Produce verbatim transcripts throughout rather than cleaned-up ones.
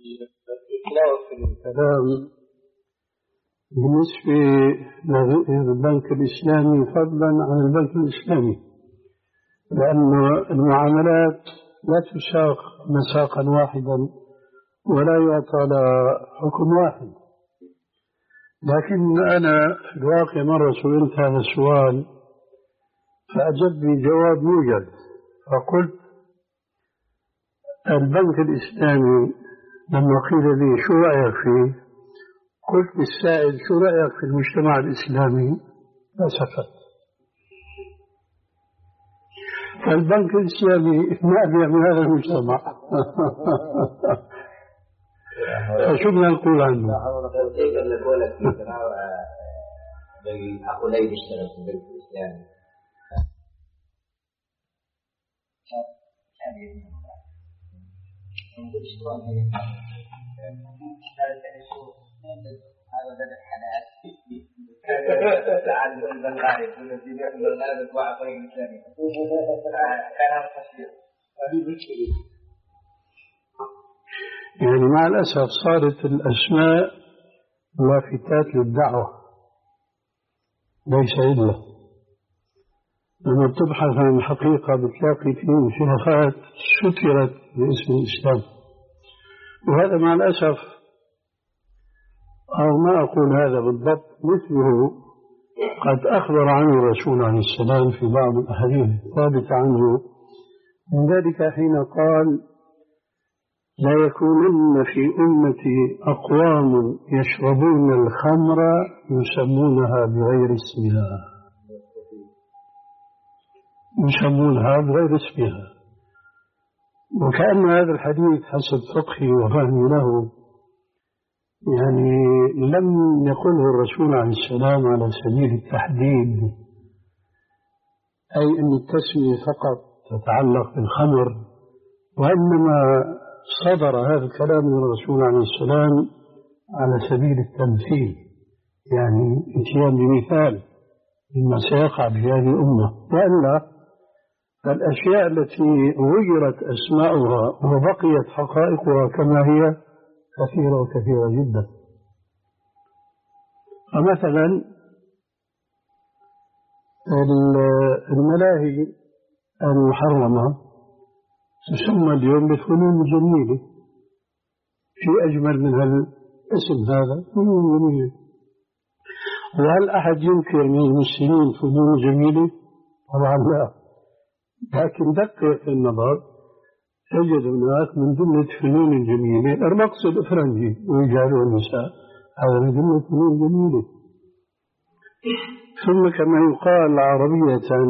الكلام بالنسبة للبنك الإسلامي فضلا عن البنك الإسلامي، لأن المعاملات لا تساق مساقا واحدا ولا يعطى لها حكم واحد. لكن أنا في الواقع مرة سئلت هذا السؤال فأجبني جواب موجز، فقلت البنك الإسلامي لما قيل لي شو رأيك فيه قلت للسائل شو رأيك في المجتمع الإسلامي فسكت. فالبنك الإسلامي نابع من هذا المجتمع. فشو بدنا نقول عنه؟ كيف نقول لك أخو لي بيشتغل في البنك الإسلامي هذا بدأ حلال تعال البنغالي يقول لك يبيع البنغالي بتوعى طريق الإسلامي كلام قصير. هذه مشكلة. يعني مع الأسف صارت الأسماء لافتات للدعوة ليس إلا لما بتبحث عن الحقيقة بتلاقي فيه شرفات سترت باسم الإسلام. وهذا مع الأسف، أو ما أقول هذا بالضبط، مثله قد أخبر عنه الرسول عليه السلام في بعض الأحاديث ثابت عنه من ذلك حين قال لا يكونن في أمتي أقوام يشربون الخمر يسمونها بغير اسمها يسمونها بغير اسمها. وكأن هذا الحديث حسب فقهي وفهمي له يعني لم يقله الرسول عليه السلام على سبيل التحديد، أي أن التسمية فقط تتعلق بالخمر، وإنما صدر هذا الكلام من الرسول عليه السلام على سبيل التمثيل، يعني اتيان بمثال مما سيقع في هذه الأمة. وإلا فالأشياء التي غيرت أسماؤها وبقيت حقائقها كما هي كثيرة وكثيرة جدا. فمثلا الملاهي المحرمة تسمى اليوم بفنون جميلة، في أجمل من الاسم هذا فنون جميلة. وهل أحد ينكر من المسلمين فنون جميلة؟ طبعا لا، لكن دقق في النظر تجد هناك من جملة فنون جميلة الرقص الإفرنجي والرجال والنساء، هذا من جملة فنون جميلة. ثم كما يقال عربية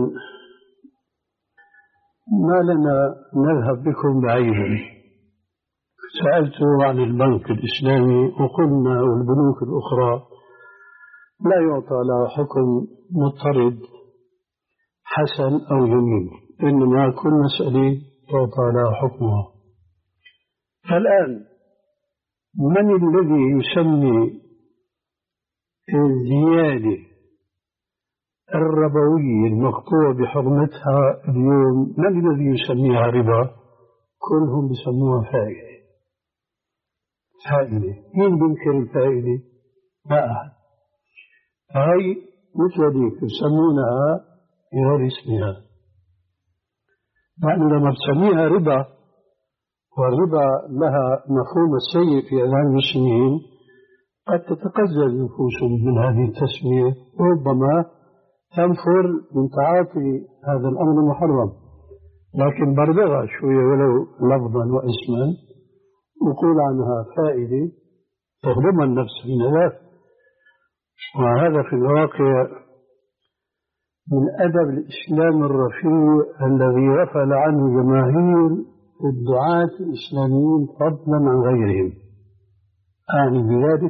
ما لنا نذهب بكم بعيدا. سألته عن البنك الإسلامي وقلنا والبنوك الأخرى لا يعطى لها حكم مضطرد حسن أو جميل، إنما كل مسألة تعطى لها حكمها. فالآن من الذي يسمي الزيادة الربوية المقطوع بحرمتها اليوم، من الذي يسميها ربا؟ كلهم بيسموها فائدة. فائدة، مين بينكر الفائدة؟ لا أحد. هاي مثل ذلك يسمونها بغير اسمها، لأنه لما تسميها ربا والربا لها مفهوم السيء في أذهان المسلمين قد تتقزز نفوسهم من هذه التسمية، وربما تنفر من تعاطي هذا الأمر المحرم، لكن بردغها شوية ولو لفظا واسما وقول عنها فائدة تهضم النفس من ذلك. وهذا في الواقع من أدب الإسلام الرفيع الذي غفل عنه جماهير الدعاة الإسلاميين فضلا عن غيرهم. أعني بذلك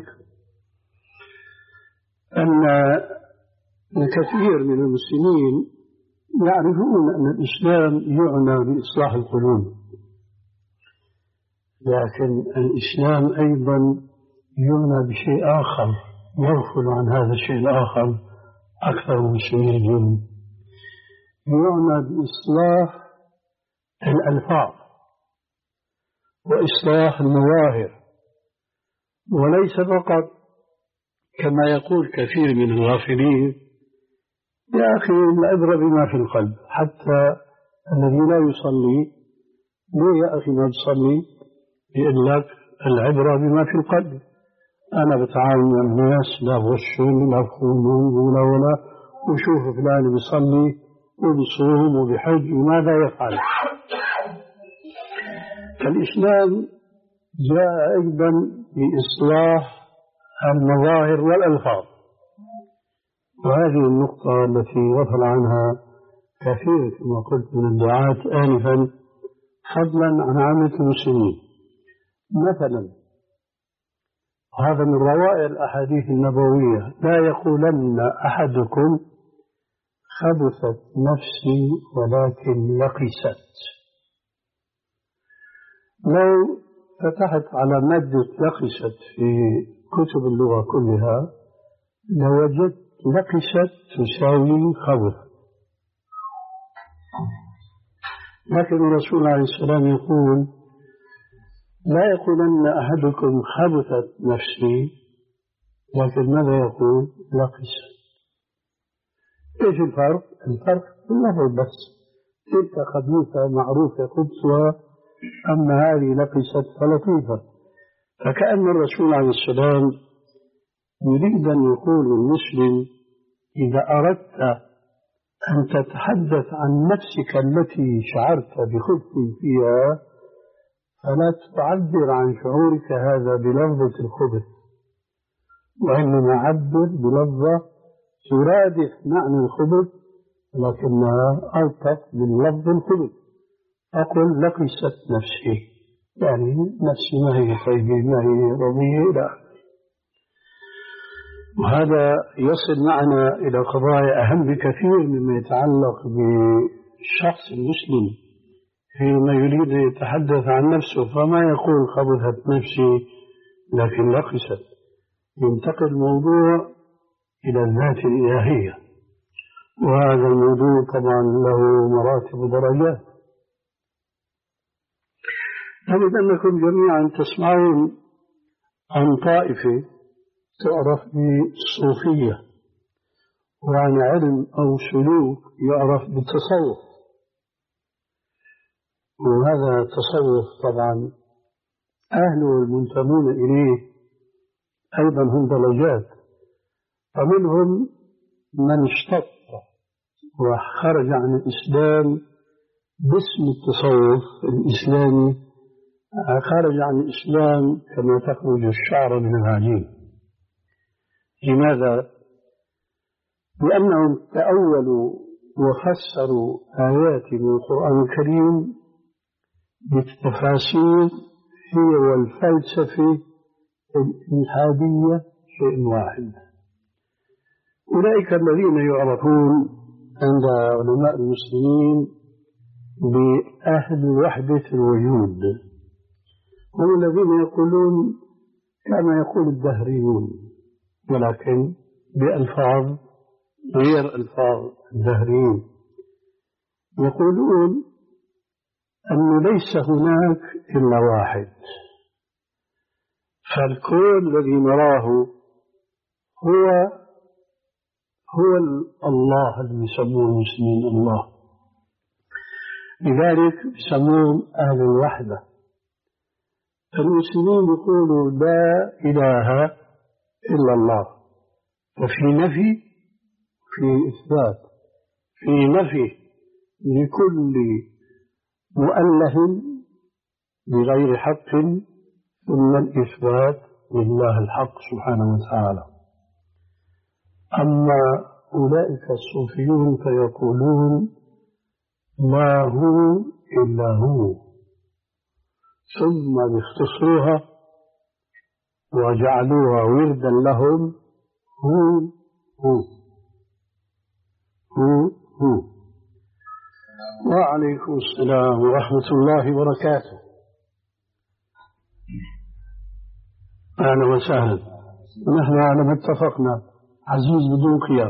أن الكثير من المسلمين يعرفون أن الإسلام يعنى بإصلاح القلوب، لكن الإسلام أيضا يعنى بشيء آخر يغفل عن هذا الشيء الآخر أكثر المسلمين اليوم. يعنى بإصلاح الألفاظ وإصلاح المظاهر وليس فقط كما يقول كثير من الغافلين يا أخي العبرة بما في القلب، حتى الذي لا يصلي ليه يا أخي ما تصلي؟ يقول لك العبرة بما في القلب. أنا بتعامل مع الناس لا بغشهم لا بخونهم ولا ولا وشوف فلان بيصلي وبصوم وبحج وماذا يفعل. فالإسلام جاء أيضا بإصلاح المظاهر والألفاظ، وهذه النقطة التي غفل عنها كثير كما قلت من الدعاة آنفا فضلا عن عامة المسلمين. مثلا هذا من روائع الأحاديث النبوية: لا يقولن أحدكم خبثت نفسي ولكن لقست. لو فتحت على مادة لقست في كتب اللغة كلها لوجدت لقست تساوي خبث، لكن الرسول عليه السلام يقول: لا يقولن أحدكم خبثت نفسي، لكن ماذا يقول؟ لقست. إيش الفرق؟ الفرق في اللفظ بس، تلك خبيثة معروفة خبثها، أما هذه لقست فلطيفة. فكأن الرسول عليه السلام يريد أن يقول للمسلم: إذا أردت أن تتحدث عن نفسك التي شعرت بخبث فيها فلا تعبر عن شعورك هذا بلفظة الخبث، وإنما عبر بلفظة ترادف معنى الخبث لكنها ألطف من لفظ الخبث. أقول لقست نفسي، يعني نفسي ما هي طيبة ما هي رضية إلى آخره. وهذا يصل معنا إلى قضايا أهم بكثير مما يتعلق بالشخص المسلم حينما يريد أن يتحدث عن نفسه، فما يقول خبثت نفسي لكن لقست. ينتقل الموضوع إلى الذات الإلهية، وهذا الموضوع طبعا له مراتب ودرجات. أجد أنكم جميعا تسمعون عن طائفة تعرف بالصوفية، وعن علم أو سلوك يعرف بالتصوف. وهذا التصوف طبعا أهله المنتمون إليه أيضا هم درجات، فمنهم من اشتط وخرج عن الإسلام باسم التصوف الإسلامي، خرج عن الإسلام كما تخرج الشعر من العجين. لماذا؟ لأنهم تأولوا وفسروا آيات من القرآن الكريم بالتفاسير هي والفلسفة الإلحادية شيء واحد. أولئك الذين يعرفون عند علماء المسلمين بأهل وحدة الوجود، هم الذين يقولون كما يقول الدهريون ولكن بألفاظ غير ألفاظ الدهريين. يقولون أن ليس هناك إلا واحد، فالكون الذي نراه هو هو الله الذي يسموه المسلمين الله، لذلك يسمون أهل الوحدة. المسلمين يقولوا لا إله إلا الله، وفي نفي في إثبات، في نفي لكل مؤله بغير حق، ثم الإثبات لله الحق سبحانه وتعالى. أما أولئك الصوفيون فيقولون ما هو إلا هو، ثم يختصروها وجعلوها وردا لهم: هو هو هو هو. وعليكم السلام ورحمة الله وبركاته. أهلا وسهلا. نحن على ما اتفقنا عزيز بدون قيام.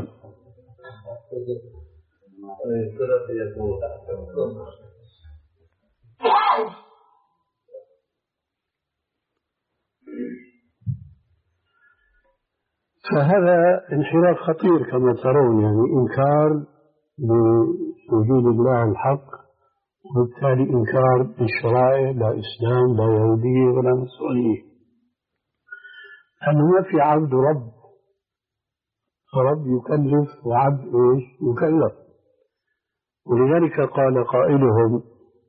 فهذا انحراف خطير كما ترون، يعني إنكار بوجود الله الحق، وبالتالي إنكار بالشرائع، لا إسلام لا يهودية ولا نصرانية، أنه ما في عبد رب، رب يكلف وعبد إيش يكلف. ولذلك قال قائلهم: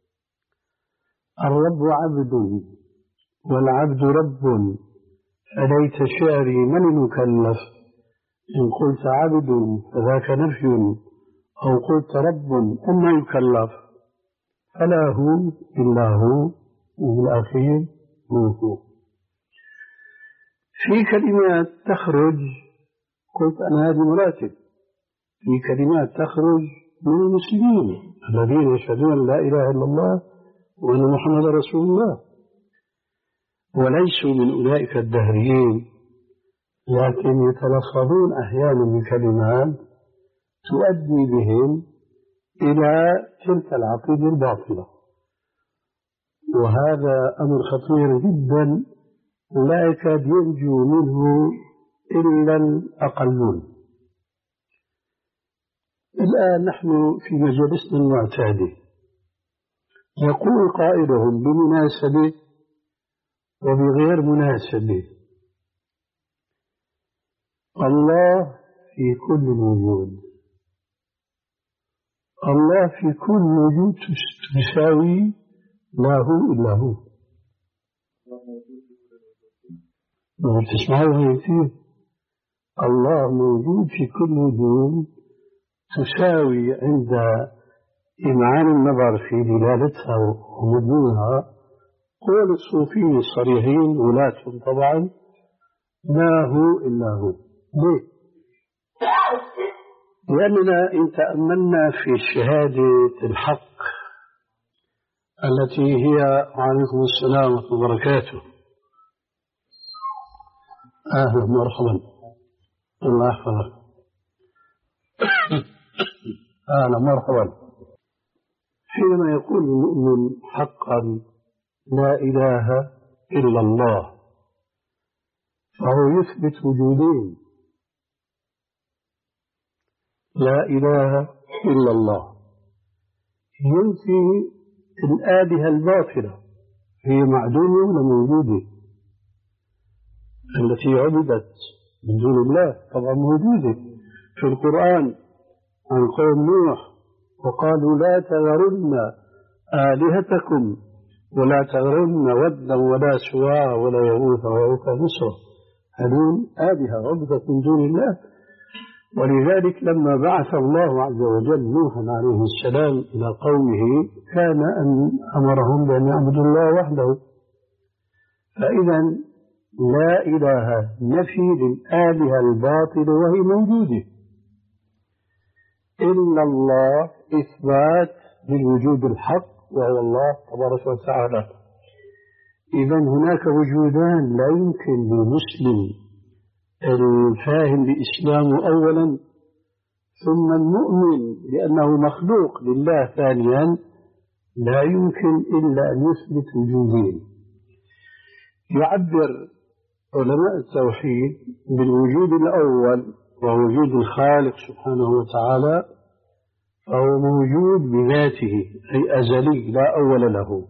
الرب عبد والعبد رب، فليت شعري من المكلف، إن قلت عبد فذاك نفي، أو قلت رب أما يكلف، فلا هو إلا هو، وبالأخير هو. في كلمات تخرج، قلت أنا هذه مراتب، في كلمات تخرج من المسلمين الذين يشهدون أن لا إله إلا الله وأن محمد رسول الله، وليسوا من أولئك الدهريين، لكن يتلفظون أحيانا بكلمات تؤدي بهم إلى تلك العقيدة الباطلة، وهذا أمر خطير جدا لا يكاد ينجو منه إلا الأقلون. الآن نحن في مجلسنا المعتاد يقول قائلهم بمناسبة وبغير مناسبة: الله في كل الوجود، الله في كل وجود تساوي لا هو إلا هو. تسمعوا كثير: الله موجود في كل وجود تساوي عند إمعان النظر في دلالتها ومضمونها قول الصوفيين الصريحين ولاتهم طبعا: ما هو إلا هو. ليه؟ لأننا إن تأملنا في شهادة الحق التي هي، وعليكم السلام ورحمة الله وبركاته، أهلا مرحبا، الله يحفظك، أهلا مرحبا. حينما يقول المؤمن حقا لا إله إلا الله، فهو يثبت وجودين: لا إله إلا الله، ينفي الآلهة الباطلة، هي معدومة ولا موجودة؟ التي عبدت من دون الله طبعا موجودة في القرآن عن قوم نوح: وقالوا لا تذرن آلهتكم ولا تذرن ودا ولا سواع ولا يغوث ويعوق ونسرا، هذول آلهة عبدت من دون الله. ولذلك لما بعث الله عز وجل نوحا عليه السلام إلى قومه كان أن أمرهم بأن يعبدوا الله وحده. فإذا لا إله نفي للآلهة الباطلة وهي موجودة، إلا الله إثبات للوجود الحق وهو الله تبارك وتعالى. إذا هناك وجودان لا يمكن للمسلم الفاهم بإسلامه أولا ثم المؤمن لأنه مخلوق لله ثانيا، لا يمكن إلا أن يثبت وجودين. يعبر علماء التوحيد بالوجود الأول ووجود الخالق سبحانه وتعالى، فهو موجود بذاته أي أزلي لا أول له،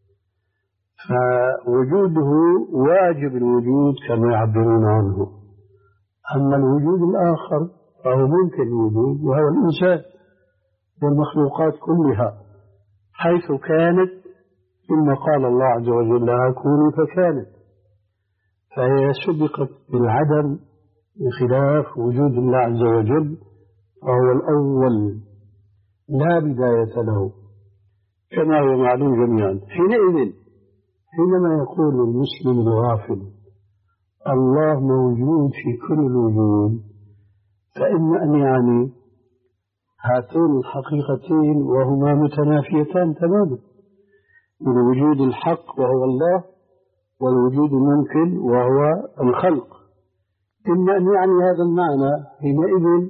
فوجوده واجب الوجود كما يعبرون عنه. أما الوجود الآخر فهو ممكن الوجود، وهو الإنسان والمخلوقات كلها حيث كانت، ثم قال الله عز وجل لها كوني فكانت، فهي سبقت بالعدم بخلاف وجود الله عز وجل، فهو الأول لا بداية له كما هو معلوم جميعا. حينئذ حينما يقول المسلم الغافل الله موجود في كل الوجود، فإما أن يعني هاتين الحقيقتين وهما متنافيتان تماما، من وجود الحق وهو الله والوجود الممكن وهو الخلق. إما أن يعني هذا المعنى، حينئذ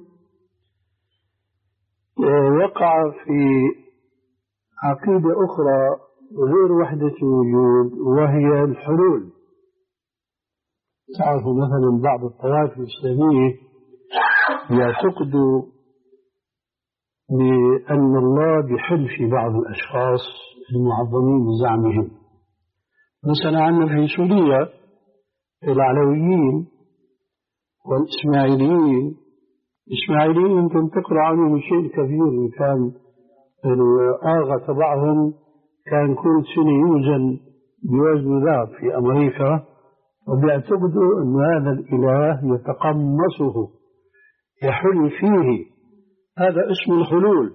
وقع في عقيدة أخرى غير وحدة الوجود وهي الحلول. تعرفوا مثلا بعض الطوائف الإسلامية يعتقد بأن الله بيحل في بعض الأشخاص المعظمين بزعمهم. مثلا عندنا في سوريا العلويين والإسماعيليين، الإسماعيليين يمكن تقرأ عنهم شيء كبير، كان الآغا تبعهم كان كل سنة يوزن بوزن ذهب في أمريكا، وبيعتقدوا أن هذا الإله يتقمصه يحل فيه. هذا اسم الحلول،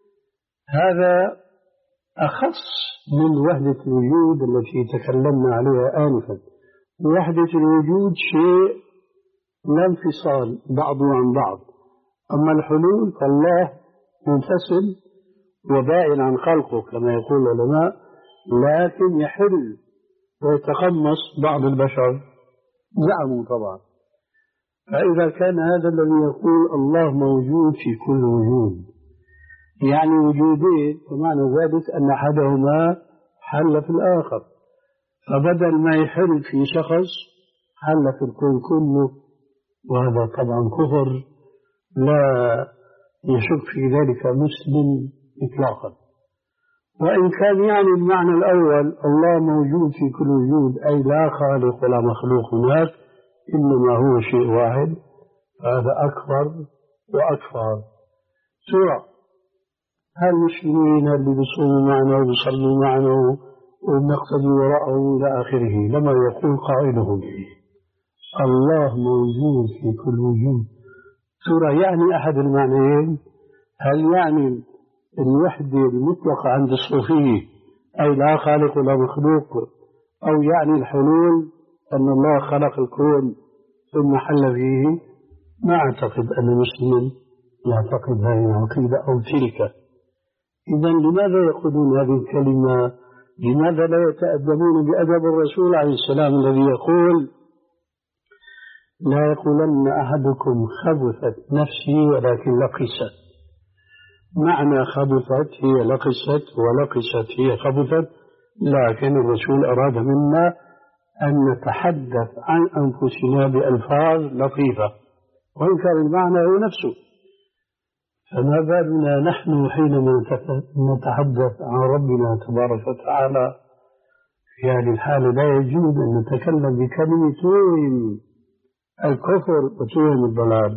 هذا أخص من وحدة الوجود التي تكلمنا عليها آنفا. وحدة الوجود شيء لا انفصال بعضه عن بعض، أما الحلول فالله منفصل وبائن عن خلقه كما يقول العلماء، لكن يحل ويتقمص بعض البشر زعموا طبعا. فإذا كان هذا الذي يقول الله موجود في كل وجود، يعني وجودين، فمعنى ذلك أن أحدهما حل في الآخر، فبدل ما يحل في شخص حل في الكون كله، وهذا طبعا كفر لا يشك في ذلك مسلم إطلاقا. وإن كان يعني المعنى الأول الله موجود في كل وجود، أي لا خالق ولا مخلوق هناك، إنما هو شيء واحد، هذا أكبر وأكثر. سورة هالمسلمين اللي بيصوموا معنا وبيصلوا معنا وبنقتدي وراءهم إلى آخره، لما يقول قائلهم الله موجود في كل وجود، سورة يعني أحد المعنيين. هل يعني الوحدة المطلقة عند الصوفية أي لا خالق ولا مخلوق، أو يعني الحلول أن الله خلق الكون ثم حل فيه؟ ما أعتقد أن مسلم يعتقد هذه العقيدة أو تلك. إذا لماذا يقولون هذه الكلمة؟ لماذا لا يتأدبون بأدب الرسول عليه السلام الذي يقول لا يقولن أحدكم خبثت نفسي ولكن لقست؟ معنى خبثت هي لقست، ولقست هي خبثت، لكن الرسول أراد منا أن نتحدث عن أنفسنا بألفاظ لطيفة وإن كان المعنى هو نفسه. فما بالنا نحن حينما نتحدث عن ربنا تبارك وتعالى في هذه الحالة لا يجوز أن نتكلم بكلمة توهم الكفر وتوهم الضلال.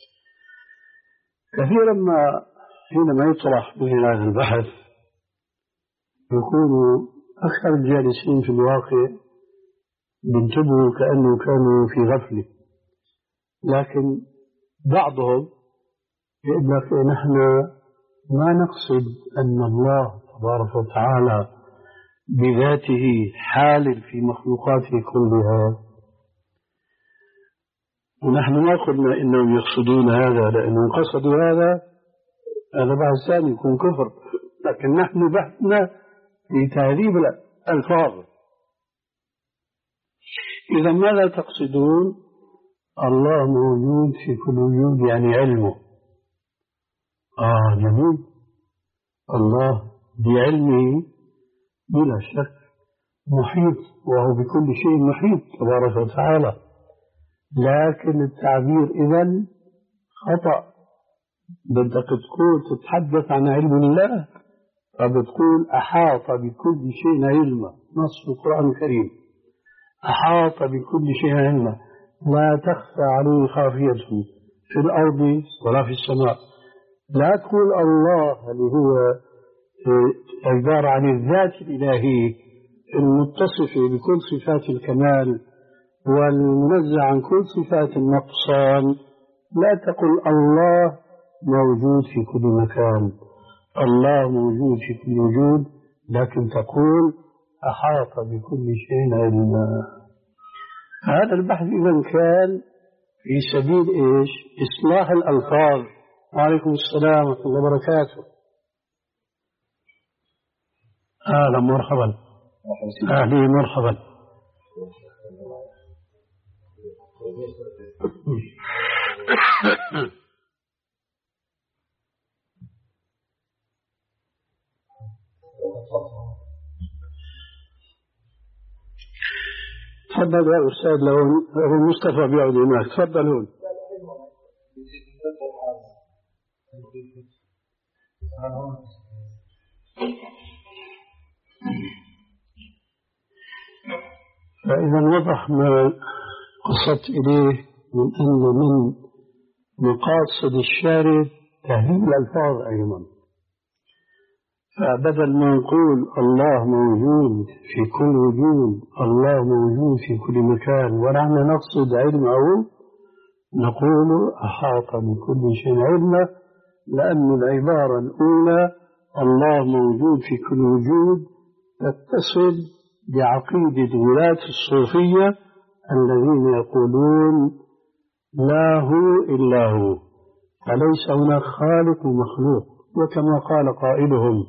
كثيرا ما حينما يطرح مثل هذا البحث يكون أكثر الجالسين في الواقع بينتبهوا كأنه كانوا في غفلة، لكن بعضهم يقول لك نحن ما نقصد أن الله تبارك وتعالى بذاته حال في مخلوقاته كلها، ونحن ما قلنا إنهم يقصدون هذا، لأنهم قصدوا هذا هذا بحث ثاني يكون كفر، لكن نحن بحثنا في تهذيب الألفاظ. إذا ماذا تقصدون؟ الله موجود في كل وجود يعني علمه. آه جميل، الله بعلمه بلا شك محيط، وهو بكل شيء محيط تبارك وتعالى، لكن التعبير إذن خطأ. بدك تقول تتحدث عن علم الله فبتقول أحاط بكل شيء علما، نص القرآن الكريم أحاط بكل شيء علما لا تخفى عليه خافية في الأرض ولا في السماء. لا تقول الله اللي هو عبارة عن الذات الإلهية المتصفة بكل صفات الكمال والمنزه عن كل صفات النقصان، لا تقل الله موجود في كل مكان، الله موجود في كل وجود، لكن تقول أحاط بكل شيء علما. هذا البحث إذن كان في سبيل إيش؟ إصلاح الألفاظ. وعليكم السلام ورحمة الله وبركاته. أهلا مرحبا. أهلا مرحبا. تفضل يا أستاذ. لو أبو مصطفى بيقعد هناك تفضلون. فإذا وضح ما قصدت إليه من أن من مقاصد الشارع تهذيب الألفاظ أيضا. فبدل ما نقول الله موجود في كل وجود، الله موجود في كل مكان، ونحن نقصد علمه، نقول أحاط بكل شيء علما، لأن العبارة الأولى الله موجود في كل وجود تتصل بعقيدة ولاة الصوفية الذين يقولون لا هو إلا هو، فليس هناك خالق ومخلوق. وكما قال قائلهم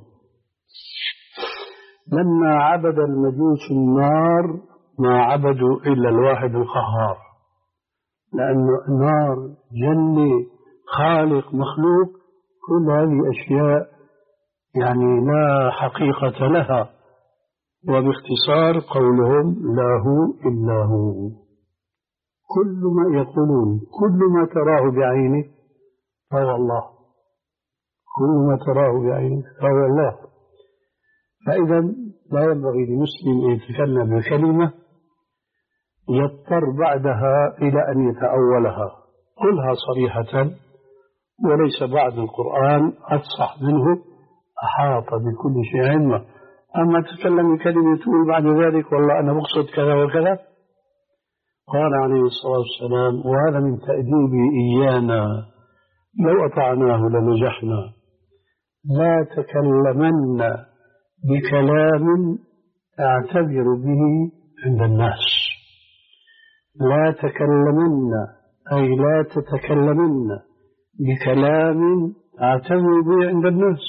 لما عبد المجوس النار ما عبدوا إلا الواحد القهار، لأن النار جنة خالق مخلوق كل هذه أشياء يعني لا حقيقة لها. وباختصار قولهم لا هو إلا هو. كل ما يقولون كل ما تراه بعينه فهو الله، كل ما تراه بعينه فهو الله. فإذا لا ينبغي لمسلم أن يتكلم بكلمة يضطر بعدها إلى أن يتأولها. قلها صريحة، وليس بعد القرآن أفصح منه أحاط بكل شيء علما. أما تتكلم بكلمة تقول بعد ذلك والله أنا بقصد كذا وكذا. قال عليه الصلاة والسلام وهذا من تأديبه إيانا لو أطعناه لنجحنا: لا تكلمن بكلام أعتبر به عند الناس. لا تكلمن أي لا تتكلمن بكلام أعتبر به عند الناس.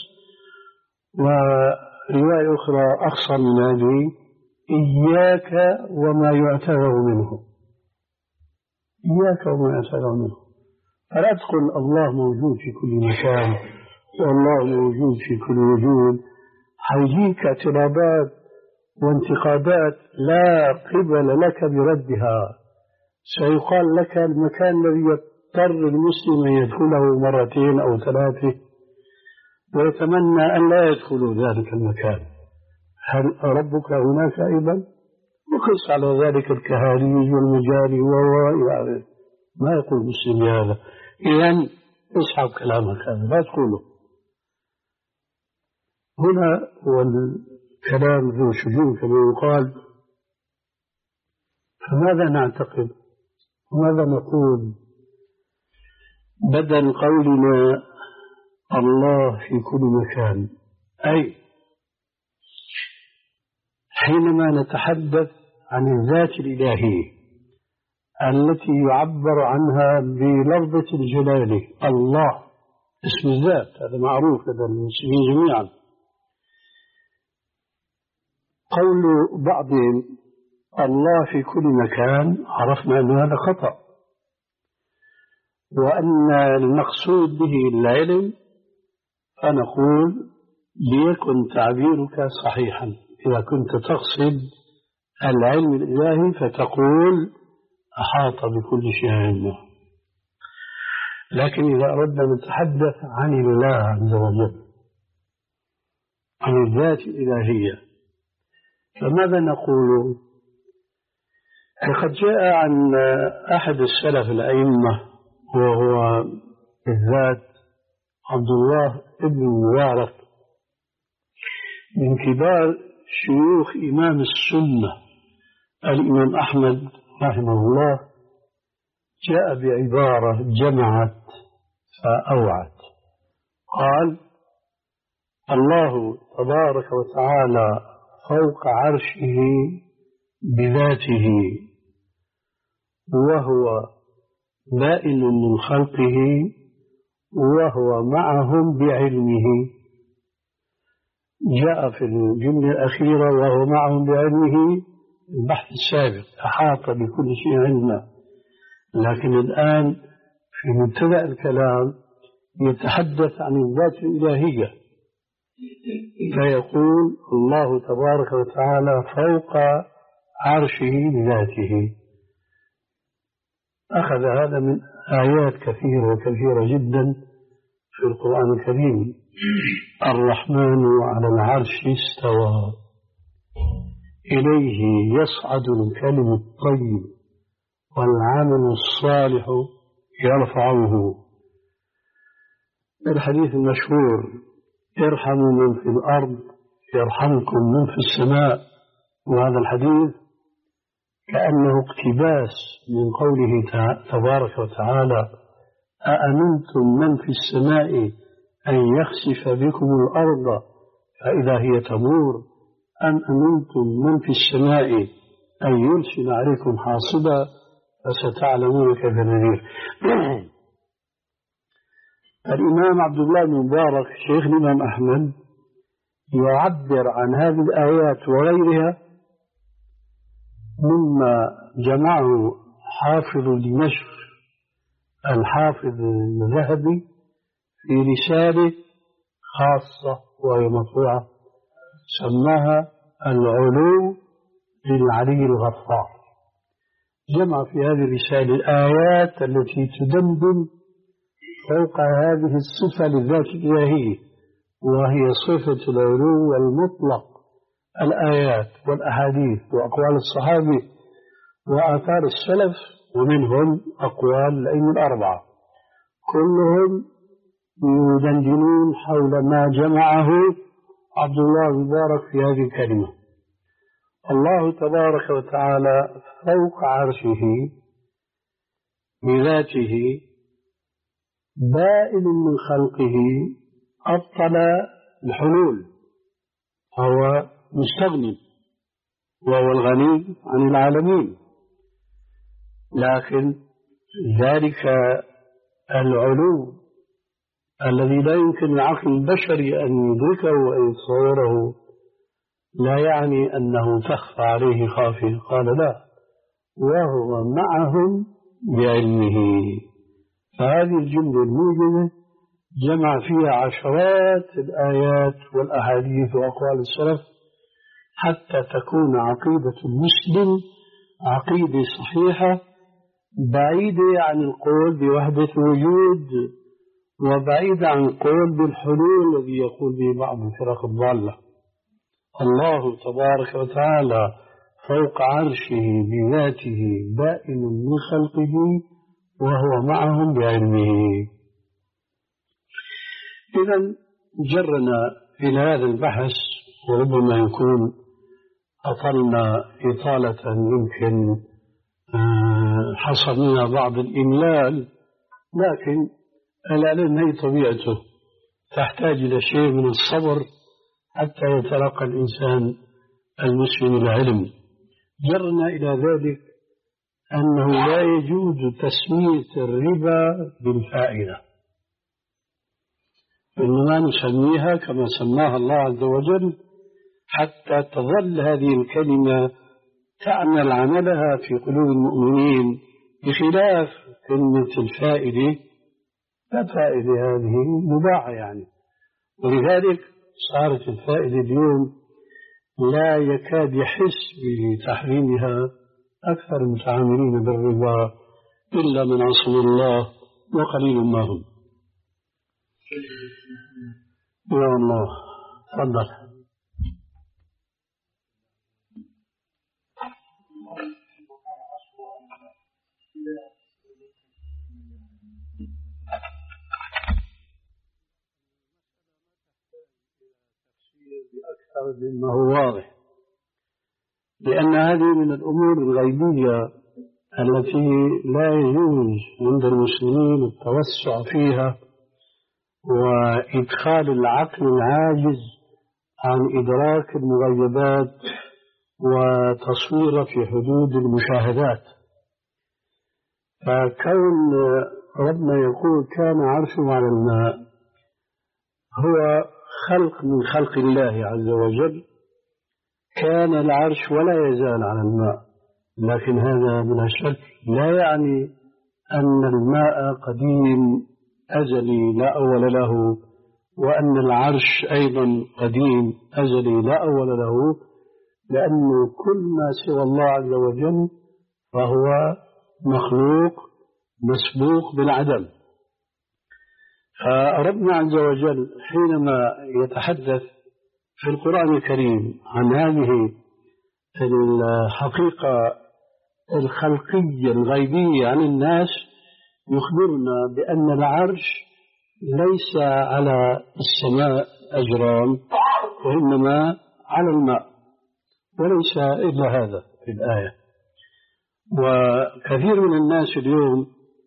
ورواية أخرى أقصر من هذه: إياك وما يعتبر منه، إياك وما يعتبر منه. فلا تقل الله موجود في كل مكان والله موجود في كل وجود، حيجيك اعتراضات وانتقادات لا قبل لك بردها. سيقال لك المكان الذي يضطر المسلم أن يدخله مرتين أو ثلاثة ويتمنى أن لا يدخلوا ذلك المكان، هل ربك هناك أيضا؟ وقس على ذلك الكهاريج والمجاري وإلى ما يقول المسلم هذا. إذن اسحب كلامك هذا لا تقوله. هنا هو الكلام ذو شجون كما يقال. فماذا نعتقد وماذا نقول بدل قولنا الله في كل مكان؟ أي حينما نتحدث عن الذات الإلهية التي يعبر عنها بلفظة الجلالة الله، اسم الذات، هذا معروف لدى المسلمين جميعا. قول بعضهم الله في كل مكان عرفنا أن هذا خطأ، وأن المقصود به العلم، فنقول ليكن تعبيرك صحيحا. إذا كنت تقصد العلم الإلهي فتقول أحاط بكل شيء علما. لكن إذا أردنا نتحدث عن الله عز وجل، عن الذات الإلهية، فماذا نقول؟ لقد جاء عن أحد السلف الأئمة وهو بالذات عبد الله ابن المبارك من كبار شيوخ إمام السنة الإمام أحمد رحمه الله، جاء بعبارة جمعت فأوعت. قال: الله تبارك وتعالى فوق عرشه بذاته، وهو بائن من خلقه، وهو معهم بعلمه. جاء في الجملة الأخيرة وهو معهم بعلمه البحث السابق أحاط بكل شيء علما. لكن الآن في مبتدأ الكلام يتحدث عن الذات الإلهية، فيقول الله تبارك وتعالى فوق عرشه بذاته. أخذ هذا من آيات كثيرة وكثيرة جدا في القرآن الكريم. الرحمن على العرش استوى إليه يصعد الكلم الطيب والعمل الصالح يرفعه. الحديث المشهور ارحموا من في الأرض يرحمكم من في السماء، وهذا الحديث كأنه اقتباس من قوله تبارك وتعالى أأمنتم من في السماء أن يخسف بكم الأرض فإذا هي تمور أم أمنتم من في السماء أن يرسل عليكم حاصبا فستعلمون كيف نذير. الإمام عبد الله بن مبارك شيخ الإمام أحمد يعبر عن هذه الآيات وغيرها مما جمعه حافظ دمشق الحافظ الذهبي في رسالة خاصة وهي مطبوعة سماها العلو للعلي الغفار. جمع في هذه الرسالة الآيات التي تدندن فوق هذه الصفة للذات الإلهية، وهي صفة العلو المطلق. الآيات والأحاديث وأقوال الصحابة وآثار السلف ومنهم أقوال الأئمة الأربعة كلهم يدندنون حول ما جمعه عبد الله المبارك في هذه الكلمة. الله تبارك وتعالى فوق عرشه بذاته بائن من خلقه أبطل الحلول، هو مستغني وهو الغني عن العالمين، لكن ذلك العلو الذي لا يمكن العقل البشري أن يدركه وأن يتصوره لا يعني أنه تخفى عليه خافية. قال لا، وهو معهم بعلمه. فهذه الجملة الموجبة جمع فيها عشرات الآيات والأحاديث وأقوال السلف حتى تكون عقيدة المسلم عقيدة صحيحة بعيدة عن القول بوحدة الوجود وبعيدة عن القول بالحلول الذي يقول به بعض الفرق الضالة. الله تبارك وتعالى فوق عرشه بذاته بائن من خلقه وهو معهم بعلمه. إذن جرنا إلى هذا البحث، وربما يكون أطلنا إطالة يمكن حصل منها بعض الإملال، لكن العلم هي طبيعته تحتاج إلى شيء من الصبر حتى يتلقى الإنسان المسلم العلم. جرنا إلى ذلك أنه لا يجوز تسمية الربا بالفائدة، إنما نسميها كما سماها الله عز وجل حتى تظل هذه الكلمة تعمل عملها في قلوب المؤمنين، بخلاف كلمة الفائدة. فالفائدة هذه مباحة يعني، ولذلك صارت الفائدة اليوم لا يكاد يحس بتحريمها أكثر المتعاملين بالربا إلا من عصم الله وقليل ما هم. يا الله تفضل. بأكثر مما هو واضح، لأن هذه من الأمور الغيبية التي لا يجوز عند المسلمين التوسع فيها وإدخال العقل العاجز عن إدراك المغيبات وتصوير في حدود المشاهدات. فكون ربنا يقول كان عرشه على الماء هو خلق من خلق الله عز وجل. كان العرش ولا يزال على الماء، لكن هذا بلا شك لا يعني أن الماء قديم أزلي لا أول له، وأن العرش أيضا قديم أزلي لا أول له، لأنه كل ما سوى الله عز وجل فهو مخلوق مسبوق بالعدم. فربنا عز وجل حينما يتحدث في القرآن الكريم عن هذه الحقيقة الخلقية الغيبية عن الناس يخبرنا بأن العرش ليس على السماء أجرام وإنما على الماء، وليس إلا هذا في الآية. وكثير من الناس اليوم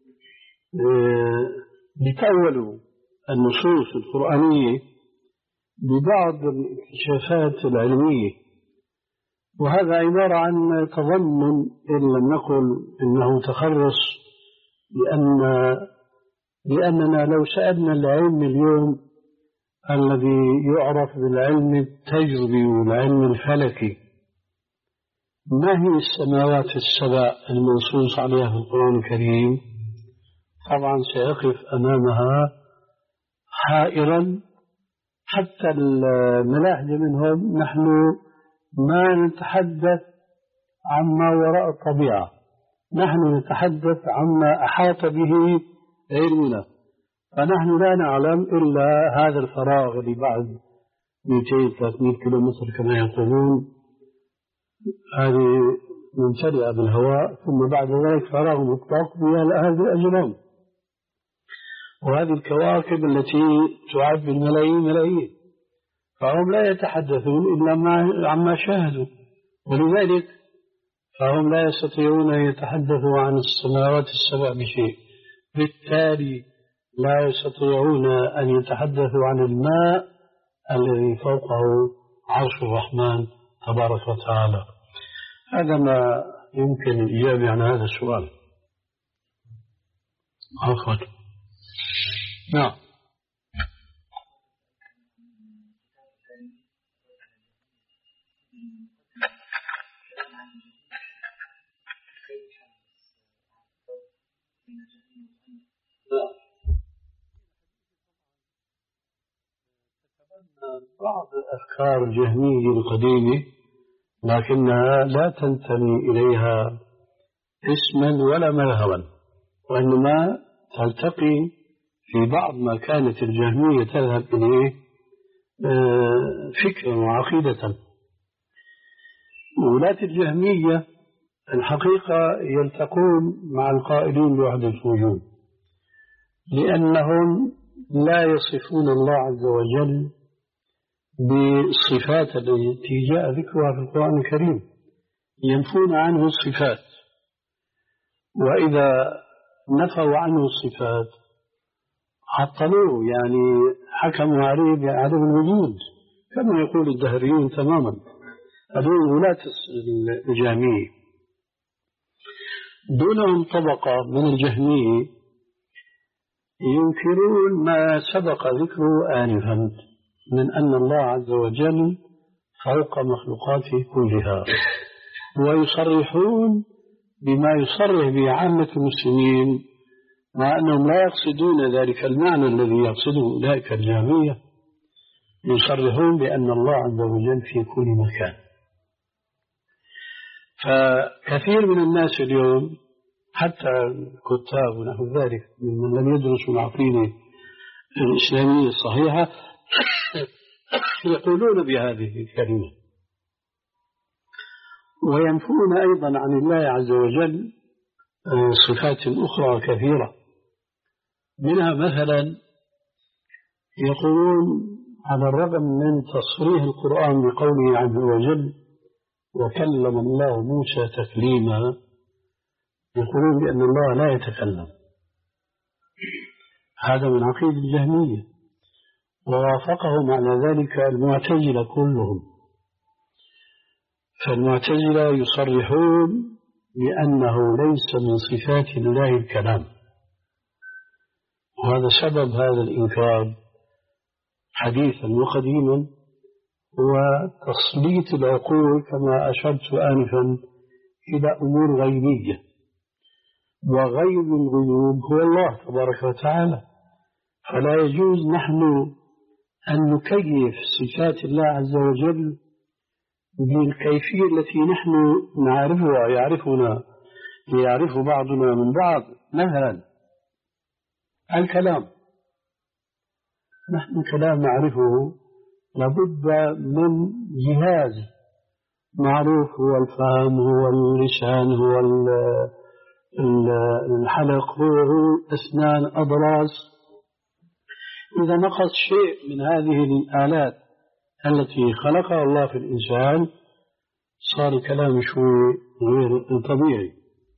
يتأولوا النصوص القرآنية ببعض الاكتشافات العلمية، وهذا عبارة عن تظنن إن لم نقل إنه تخرص، لأن لأننا لو سألنا العلم اليوم الذي يعرف بالعلم التجربي والعلم الفلكي ما هي السماوات السبع المنصوص عليها في القرآن الكريم، طبعا سيقف أمامها حائرا. حتى الملاحدة منهم نحن ما نتحدث عما وراء الطبيعة، نحن نتحدث عما أحاط به علمنا، فنحن لا نعلم إلا هذا الفراغ اللي بعد مئتين ثلاثمئة كيلومتر كما يقولون، هذه ممتلئة بالهواء، ثم بعد ذلك فراغ مطلق بها هذه الأجرام وهذه الكواكب التي تعد بالملايين ملايين، فهم لا يتحدثون إلا عما شاهدوا، ولذلك فهم لا يستطيعون أن يتحدثوا عن السماوات السبع بشيء، بالتالي لا يستطيعون أن يتحدثوا عن الماء الذي فوقه عرش الرحمن تبارك وتعالى. هذا ما يمكن الإجابة عن هذا السؤال. عفوا. نعم. بعض الأفكار الجهمية القديمة لكنها لا تنتمي إليها اسما ولا مذهبا، وإنما تلتقي في بعض ما كانت الجهمية تذهب إليه فكرا وعقيدة. ولاة الجهمية الحقيقة يلتقون مع القائلين بوحدة الوجود، لأنهم لا يصفون الله عز وجل بالصفات التي جاء ذكرها في القرآن الكريم، ينفون عنه الصفات، وإذا نفوا عنه الصفات عطلوه، يعني حكموا عليه بعدم الوجود كما يقول الدهريون تماما. هذول ولاة الجهمية. دونهم طبقة من الجهمية ينكرون ما سبق ذكره آنفا من أن الله عز وجل فوق مخلوقاته كلها، ويصرحون بما يصرح به عامة المسلمين، مع أنهم لا يقصدون ذلك المعنى الذي يقصده أولئك الجهمية، يصرحون بأن الله عز وجل في كل مكان. فكثير من الناس اليوم حتى الكتاب ونحو ذلك ممن لم يدرسوا العقيدة الإسلامية الصحيحة يقولون بهذه الكلمة، وينفون أيضا عن الله عز وجل صفات أخرى كثيرة، منها مثلا يقولون على الرغم من تصريح القرآن بقوله عز وجل وكلم الله موسى تكليما، يقولون بأن الله لا يتكلم. هذا من عقيدة الجهمية، ووافقهم على ذلك المعتزلة كلهم. فالمعتزلة يصرحون بأنه ليس من صفات الله الكلام، وهذا سبب هذا الإنكار حديثا وقديما هو تسليط العقول كما أشرت آنفا إلى أمور غيبية، وغيب الغيوب هو الله تبارك وتعالى، فلا يجوز نحن أن نكيف صفات الله عز وجل بالكيفية التي نحن نعرفها يعرفنا يعرف بعضنا من بعض. مثلا الكلام، نحن كلام نعرفه لابد من جهاز معروف، هو الفم، هو اللسان، هو الحلق، هو الأسنان، أضراس. إذا نقص شيء من هذه الآلات التي خلقها الله في الإنسان صار الكلام شوي غير طبيعي.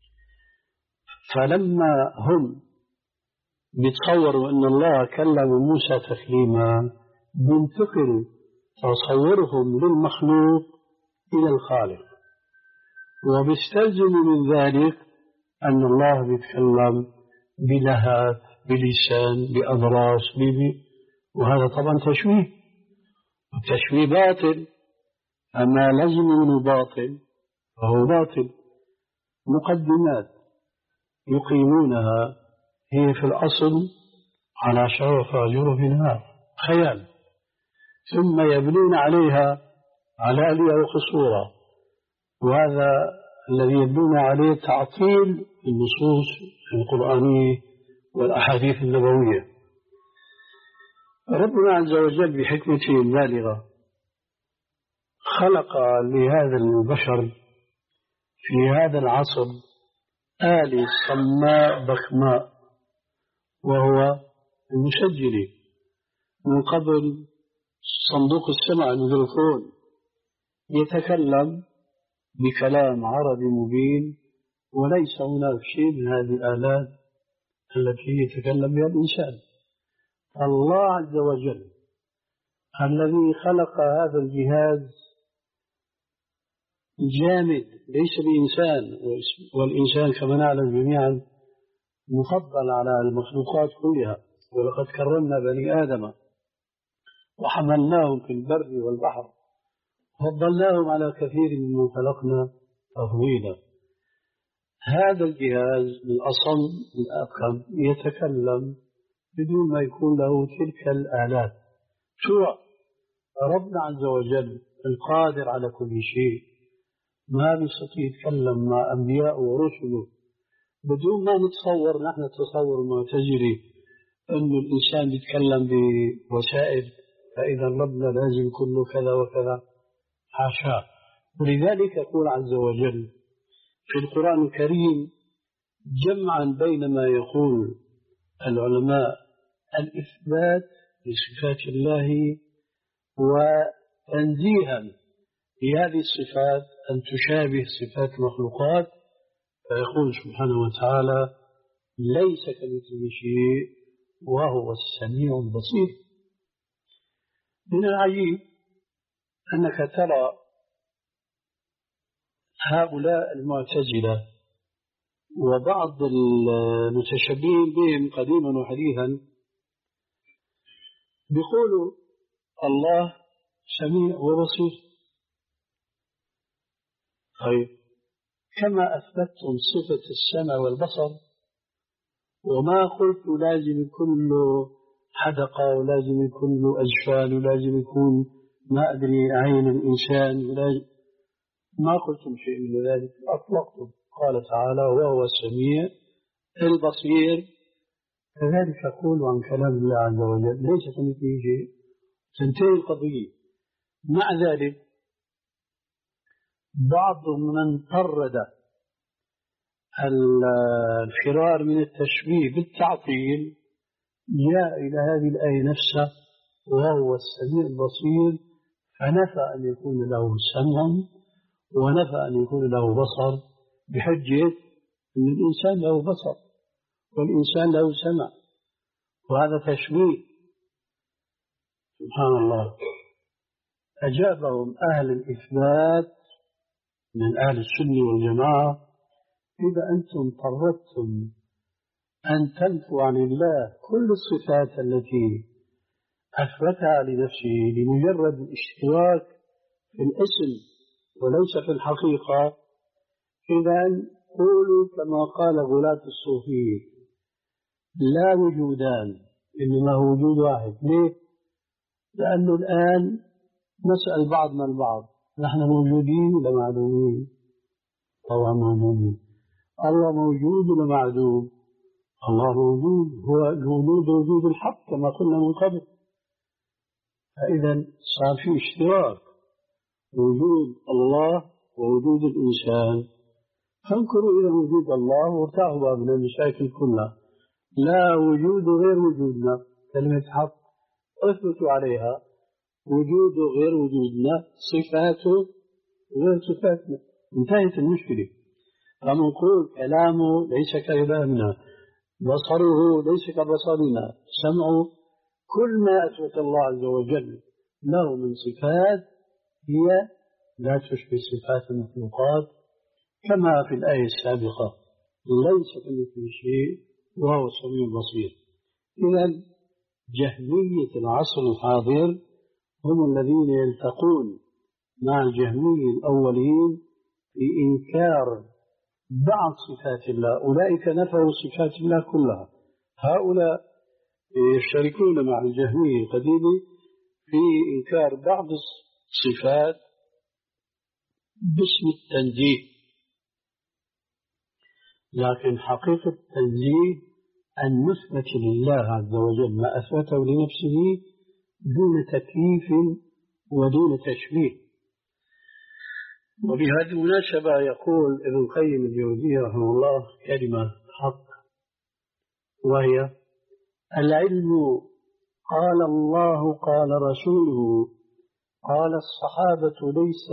فلما هم بيتصوروا أن الله كلم موسى تكليما بينتقل تصورهم للمخلوق إلى الخالق، وبيستلزم من ذلك أن الله بيتكلم بلهات، بلسان، بأضراس، ببي، وهذا طبعا تشويه، والتشويه باطل. أما لازم منه باطل فهو باطل. مقدمات يقيمونها هي في الأصل على شرف جرف نار، خيال، ثم يبنون عليها علالي أو قصورا، وهذا الذي يبنون عليه تعطيل النصوص القرآنية والأحاديث النبوية. ربنا عز وجل بحكمته البالغة خلق لهذا البشر في هذا العصر آلة صماء بكماء، وهو المسجل. من قبل صندوق السمع الميكروفون يتكلم بكلام عربي مبين، وليس هناك شيء من هذه الآلات التي يتكلم بها الإنسان. الله عز وجل الذي خلق هذا الجهاز جامد ليس بإنسان، والإنسان كما نعلم جميعا مفضل على المخلوقات كلها، ولقد كرمنا بني آدم وحملناهم في البر والبحر وفضلناهم على كثير ممن خلقنا تفضيلا. هذا الجهاز الأصم الأقم يتكلم بدون ما يكون له تلك الآلات. شو ربنا عز وجل القادر على كل شيء ما بيستطيع يتكلم مع أنبياء ورسله بدون ما نتصور نحن تصور المعتزلي أن الإنسان يتكلم بوسائل فإذا ربنا لازم كله كذا وكذا، حاشا. ولذلك يقول عز وجل في القرآن الكريم جمعا بين ما يقول العلماء الإثبات لصفات الله وتنزيها لهذه الصفات أن تشابه صفات المخلوقات، فيقول سبحانه وتعالى ليس كمثله شيء وهو السميع البصير. من العجيب أنك ترى هؤلاء المعتزلة وبعض المتشبهين بهم قديما وحديثا بيقولوا الله سميع وبصير. طيب كما أثبتتم صفة السمع والبصر وما قلت لازم يكون له حدقة ولازم يكون له أجفال ولازم يكون ما أدري عين الإنسان ولازم، ما قلتم شيء من ذلك، أطلقتم. قال تعالى وهو السميع البصير. كذلك يقول عن كلام الله عز وجل ليس كمثله شيء، تنتهي القضية. مع ذلك بعض من طرد الفرار من التشبيه بالتعطيل جاء إلى هذه الآية نفسها وهو السميع البصير، فنفى أن يكون له سمع ونفى أن يكون له بصر بحجة أن الإنسان له بصر والإنسان له سمع، وهذا تشبيه. سبحان الله. أجابهم أهل الإثبات من أهل السنة والجماعة إذا أنتم طردتم أن تنفوا عن الله كل الصفات التي أثبتها لنفسه لمجرد الاشتراك في الاسم وليس في الحقيقة، إذا قولوا كما قال غلاة الصوفية لا وجودان إنما هو وجود واحد. ليه؟ لأنه الآن نسأل بعضنا البعض نحن موجودين ولا معدومين؟ طبعا موجودين. الله موجود ولا معدوم؟ الله موجود، هو الوجود وجود الحق كما قلنا من قبل. فإذا صار في اشتراك وجود الله ووجود الإنسان. فانظروا إلى وجود الله وارتعبوا من المشاكل كلها. لا وجود غير وجودنا، كلمة حق اثبتوا عليها. وجود غير وجودنا، صفاته غير صفاتنا، انتهت المشكلة. فمنقول كلامه ليس كلامنا، بصره ليس كبصرنا، سمعه، كل ما أثبت الله عز وجل له من صفات هي لا تشبه صفات المخلوقات، كما في الآية السابقة ليس كمثله شيء وهو السميع البصير. إذا جهمية العصر الحاضر هم الذين يلتقون مع الجهمية الأولين في إنكار بعض صفات الله. أولئك نفوا صفات الله كلها، هؤلاء يشتركون مع الجهمية القديمة في إنكار بعض الصفات باسم التنزيه. لكن حقيقة التنزيه أن نثبت لله عز وجل ما أثبته لنفسه دون تكييف ودون تشبيه. وبهذه المناسبة يقول ابن القيم الجوزية رحمه الله كلمة حق، وهي: العلم قال الله قال رسوله قال الصحابة ليس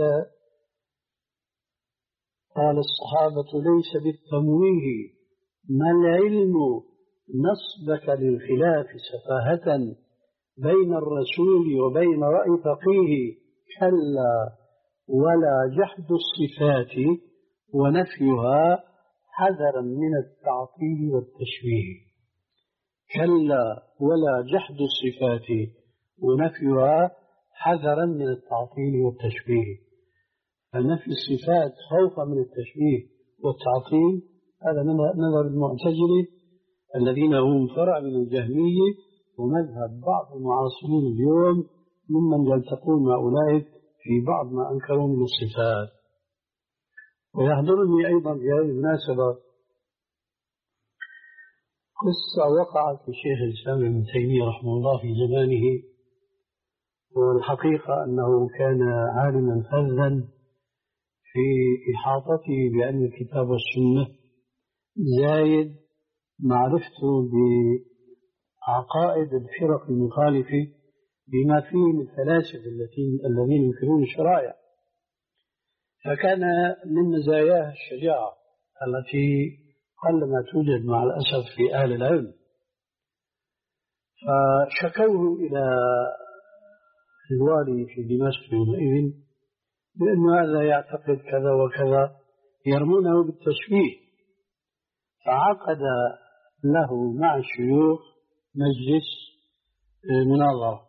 قال الصحابة ليس بالتمويه، ما العلم نصبك للخلاف سفاهة بين الرسول وبين رأي فقيه، كلا ولا جحد الصفات ونفيها حذرا من التعطيل والتشبيه. كلا ولا جحد الصفات ونفيها حذرا من التعطيل والتشبيه. فنفي الصفات خوفا من التشبيه والتعطيل هذا نظر المعتزلة الذين هم فرع من الجهمية ومذهب بعض المعاصرين اليوم ممن يلتقون مع أولئك في بعض ما أنكروا من الصفات. ويحضرني أيضا في هذه المناسبة قصة وقعت لشيخ الإسلام ابن تيمية رحمه الله في زمانه، والحقيقة أنه كان عالما فذا في إحاطته بعلم الكتاب والسنة، زايد معرفته بعقائد الفرق المخالفة بما فيه من الفلاسفة الذين ينكرون الشرائع. فكان من مزاياه الشجاعة التي قلما توجد مع الأسف في أهل العلم. فشكوه إلى الوالي في دمشق يومئذ بأن هذا يعتقد كذا وكذا، يرمونه بالتشبيه. فعقد له مع الشيوخ مجلس مناظرة.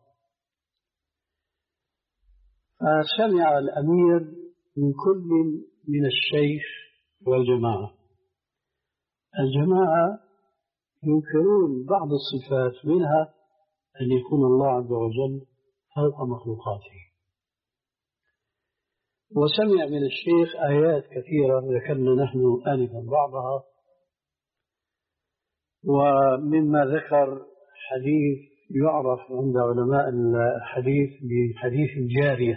فسمع الأمير من كل من الشيخ والجماعة. الجماعة ينكرون بعض الصفات، منها أن يكون الله عز وجل فوق مخلوقاته. وسمع من الشيخ آيات كثيرة ذكرنا نحن آنفا بعضها، ومما ذكر حديث يعرف عند علماء الحديث بحديث الجارية،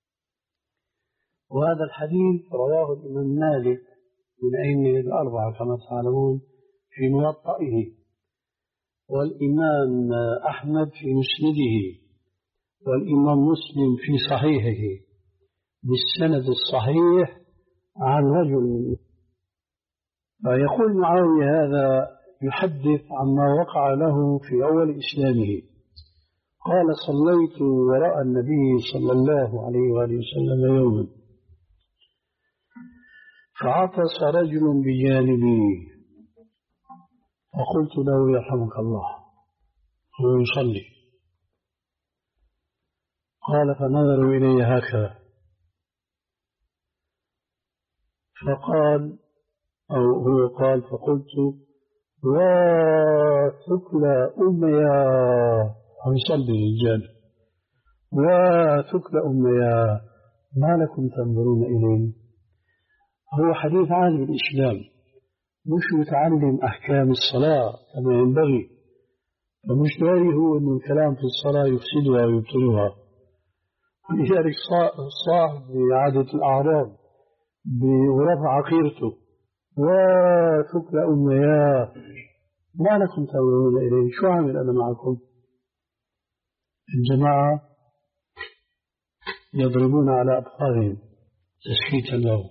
وهذا الحديث رواه الإمام مالك من أئمة الأربعة كما تعلمون في موطئه، والإمام أحمد في مسنده، والإمام مسلم في صحيحه بالسند الصحيح عن رجل. فيقول معاوية هذا يحدث عما وقع له في أول إسلامه. قال: صليت وراء النبي صلى الله عليه وآله وسلم يوما، فعطس رجل بجانبي، فقلت له: يرحمك الله، هو يصلي. قال: فنظروا إلي هكذا، فقال أو هو قال، فقلت: وثكلى أميا، هو يصلي الرجال، وثكلى أميا، ما لكم تنظرون إليه؟ هو حديث عن الإسلام، مش متعلم أحكام الصلاة كما ينبغي، فمش داري هو أن الكلام في الصلاة يفسدها ويبطلها. ولذلك صاحب بعادة الأعراب ورفع عقيرته وثقل أمياه، ما لكم تنظرون إليه؟ شو عامل أنا معكم؟ الجماعة يضربون على أبصارهم تسكيتا له.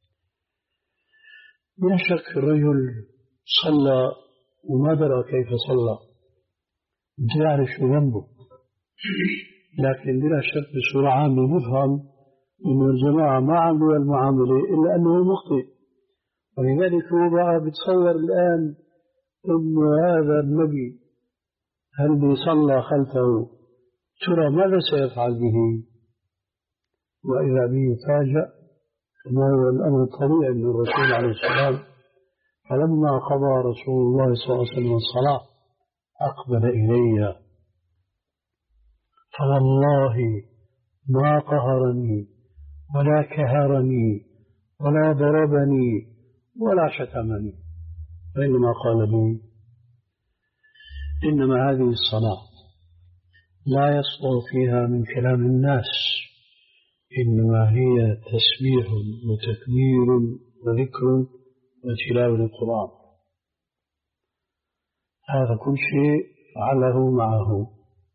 لا شك الرجل صلى وما درى كيف صلى، لا يعرف شو ذنبه، لكن بلا شك بصورة عامة نفهم أن الجماعة ما عملوا المعاملة إلا أنه مخطئ. ولذلك هو بقى بتصور الآن أن هذا النبي هل بيصلى خلفه ترى ماذا سيفعل به؟ وإذا به يفاجأ، كما هو الأمر الطبيعي من الرسول عليه السلام. فلما قضى رسول الله صلى الله عليه وسلم الصلاة أقبل إلي، فوالله ما قهرني ولا كهرني ولا ضربني ولا شتمني، وإنما قال لي إنما هذه الصلاة لا يصدر فيها من كلام الناس، إنما هي تسبيح وتكبير وذكر وتلاوة القرآن. هذا كل شيء فعله معه.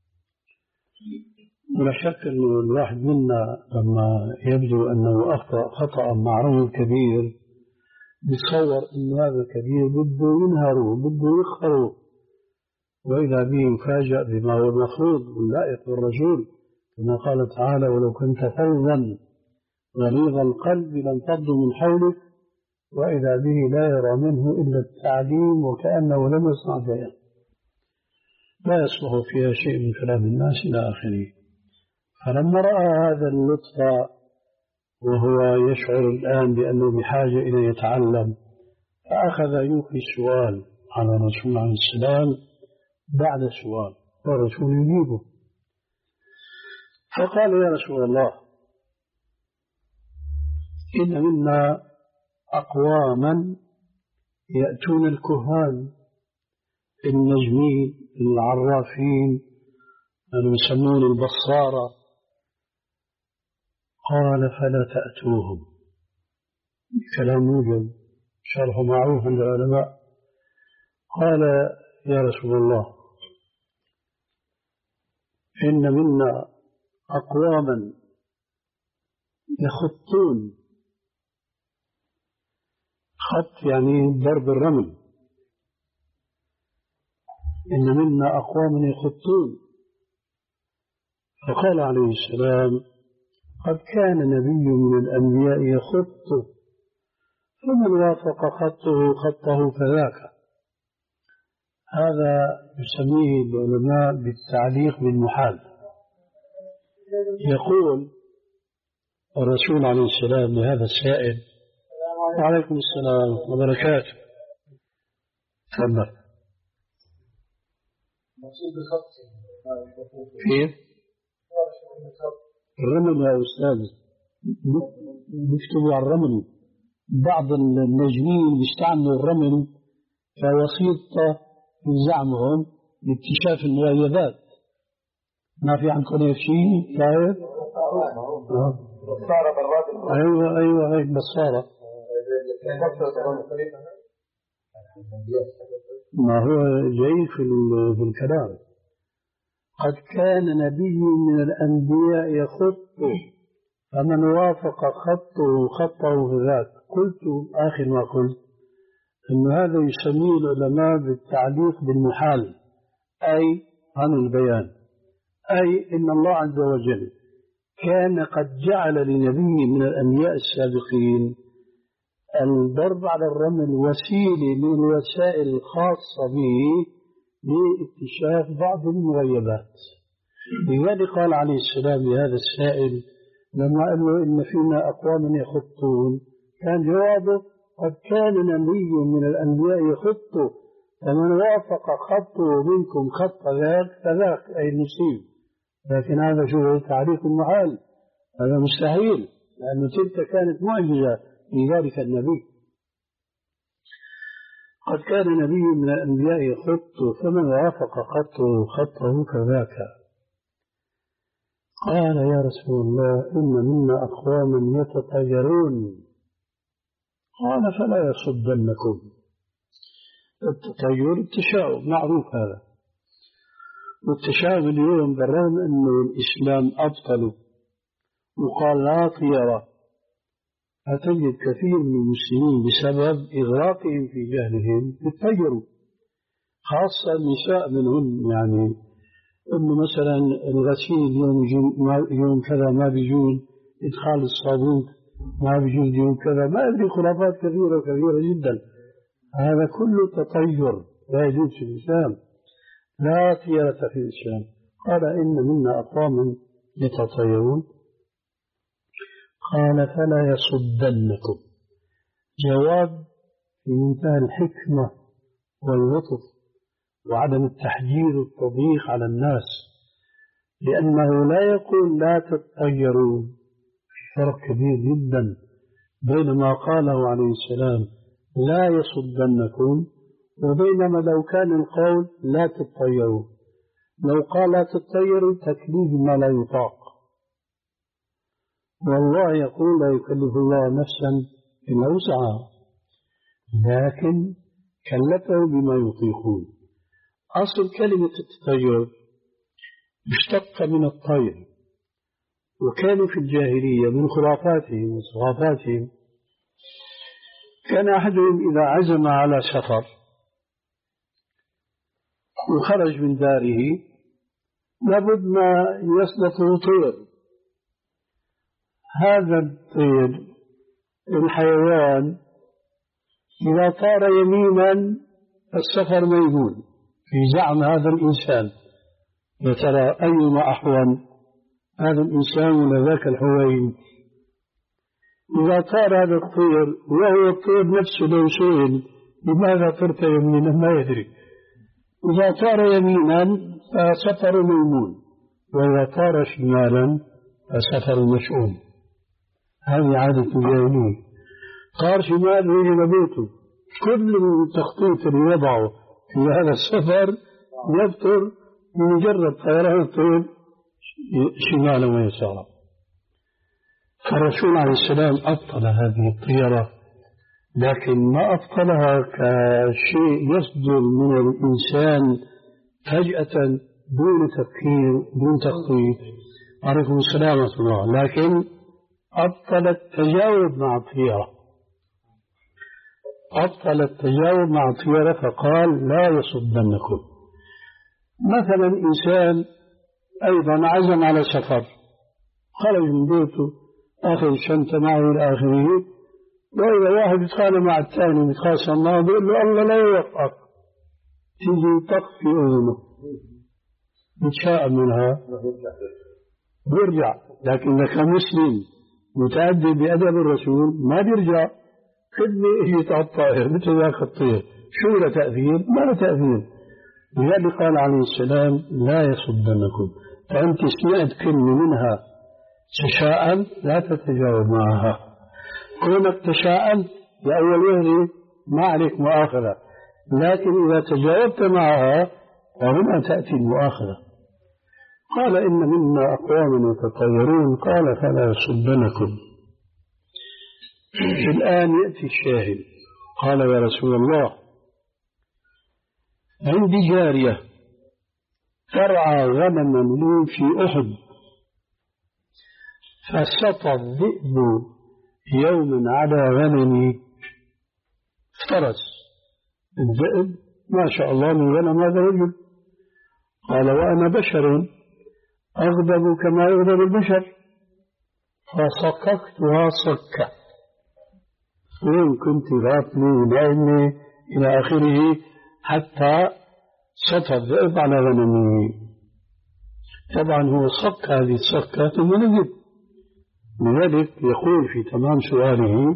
ولا شك أن الواحد منا لما يبدو أنه أخطأ خطأ مع رجل كبير يتصور أن هذا الكبير بده ينهره بده يخره، وإذا به يفاجأ بما هو المفروض واللائق بالرسول، كما قال تعالى: ولو كنت فظا غليظ القلب لانفضوا من حولك، وإذا به لا يرى منه إلا التعليم وكأنه لم يصنع شيئا، لا يصلح فيها شيء من كلام الناس إلى آخره. فلما رأى هذا اللطف وهو يشعر الآن بأنه بحاجة إلى يتعلم، فأخذ يلقي السؤال على الرسول عليه السلام بعد السؤال، والرسول يجيبه. فقال: يا رسول الله، إن منا أقواما يأتون الكهان النجمين العرافين اللي يسمون البصارة. قال: فلا تأتوهم. كلام موجب شرح معروف عند العلماء. قال: يا رسول الله، إن منا أقواما يخطون، خط يعني ضرب الرمل، إن منا أقواما يخطون. فقال عليه السلام: قد كان نبي من الأنبياء يخط، فمن وافق خطه خطه فذاك. هذا يسميه العلماء بالتعليق بالمحال. يقول الرسول عليه السلام لهذا السائل: وعليكم السلام وبركاته. تفضل. كيف؟ الرمل يا أستاذ، بيكتبوا على الرمل. بعض النجمين بيستعملوا الرمل كوسيطة في زعمهم لاكتشاف المغيبات. ما في عندكم هيك شيء؟ كيف؟ أيوة أيوة هيك بصارة. ما هو جاي في الكلام. قد كان نبي من الأنبياء يخط، فمن وافق خطه خطه ذاك. قلت آخر ما قلت أن هذا يسميه العلماء بالتعليق بالمحال، أي عن البيان، أي إن الله عز وجل كان قد جعل لنبي من الأنبياء السابقين الضرب على الرمل وسيلة من الوسائل الخاصة به لاكتشاف بعض المغيبات. لذلك قال عليه السلام لهذا السائل لما قال له: إن فينا أقواما يخطون، كان جوابه: قد كان نبي من الأنبياء يخط، فمن وافق خطه منكم خط ذاك فذاك، أي المصيب. لكن هذا شو تعريف المحال، هذا مستحيل. لأن تلك كانت معجزة لذلك النبي. قد كان نبي من الأنبياء يخط فمن وافق خطه خطه كذاك. قال يا رسول الله إن منا أقواما يتطيرون. قال فلا يصدنكم. التطير التشاؤم معروف هذا، والتشاؤم اليوم بالرغم أنه الإسلام أبطله وقال لا طيرة، هتجد كثير من المسلمين بسبب إغراقهم في جهلهم يتطيروا، خاصة النساء منهم. يعني إنه مثلا الغسيل يوم يوم كذا ما بيجوز، إدخال الصابون ما بيجوز يوم كذا، ما أدري خرافات كثيرة كثيرة جدا. هذا كله تطير لا يجوز في الإسلام، لا طيرة في الإسلام. قال إن منا أقواما يتطيرون. قال فلا يصدنكم. جواب في منتهى الحكمة واللطف وعدم التحجير والتضييق على الناس، لأنه لا يقول لا تتطيروا. في فرق كبير جدا بين ما قاله عليه السلام لا يصدنكم وبينما لو كان القول لا تتطيروا. لو قال لا تتطيروا تكليف ما لا يطاق، والله يقول لا يكلف الله نفسا إلا وسعها، لكن كلفه بما يطيقون. أصل كلمة التطير اشتق من الطير، وكانوا في الجاهلية من خرافاتهم وثقافاتهم كان أحدهم إذا عزم على سفر وخرج من داره لابد ما يسلطه طير. هذا الطير الحيوان إذا طار يمينا السفر ميمون في زعم هذا الإنسان. يا ترى أيما أحوال هذا الإنسان ولا ذاك الحوين؟ إذا طار هذا الطير وهو الطير نفسه لو سئل لماذا طرت يمينا ما يدري. إذا طار يمينا فسفر ميمون، وإذا طار شمالا فسفر مشؤوم. هذه عادة الجاهلية. طار شمال يجي بيته، كل التخطيط اللي يضعه في هذا السفر يبطر بمجرد طيران الطير شمالا ويسارا. فالرسول عليه السلام أبطل هذه الطيرة، لكن ما أبطلها كشيء يصدر من الإنسان فجأة دون تفكير دون تخطيط. عليكم السلام ورحمة الله. لكن أبطل التجاوب مع الطيرة، أبطل التجاوب مع الطيرة فقال لا يصدنكم. مثلا إنسان أيضا عزم على سفر، خرج من بيته أخذ شنطة معه إلى آخره، وإذا واحد يتخانق مع الثاني يتخاصم معه بيقول له الله لا يوفقك، تيجي تطفي أذنه يتشاءم منها بيرجع. لكن إذا كان مسلم متأدب بأدب الرسول ما بيرجع، خدمة اجت على الطائر مثل ذاك الطير، شو له تأثير؟ ما له تأثير. لذلك قال عليه السلام لا يصدنكم. فأنت سمعت كلمة منها تشاءم لا تتجاوب معها. كونك تشاءم لأول وهلة ما عليك مؤاخذة، لكن إذا تجاوبت معها فهنا تأتي المؤاخذة. قال إن منا أقوام يتطيرون. قال فلا يصدنكم. الآن يأتي الشاهد. قال يا رسول الله عندي جارية ترعى غنما لي في أحد، فسطى الذئب يوما على غنمي. افترس الذئب ما شاء الله من غنم هذا الرجل. قال وأنا بشر أغضب كما يغضب البشر، فصككتها صكة. وإن كنت غافلي ونائمي إلى آخره حتى سطى الذئب على غنمي. طبعا هو صك هذه الصكة ثم نزل. لذلك يقول في تمام سؤاله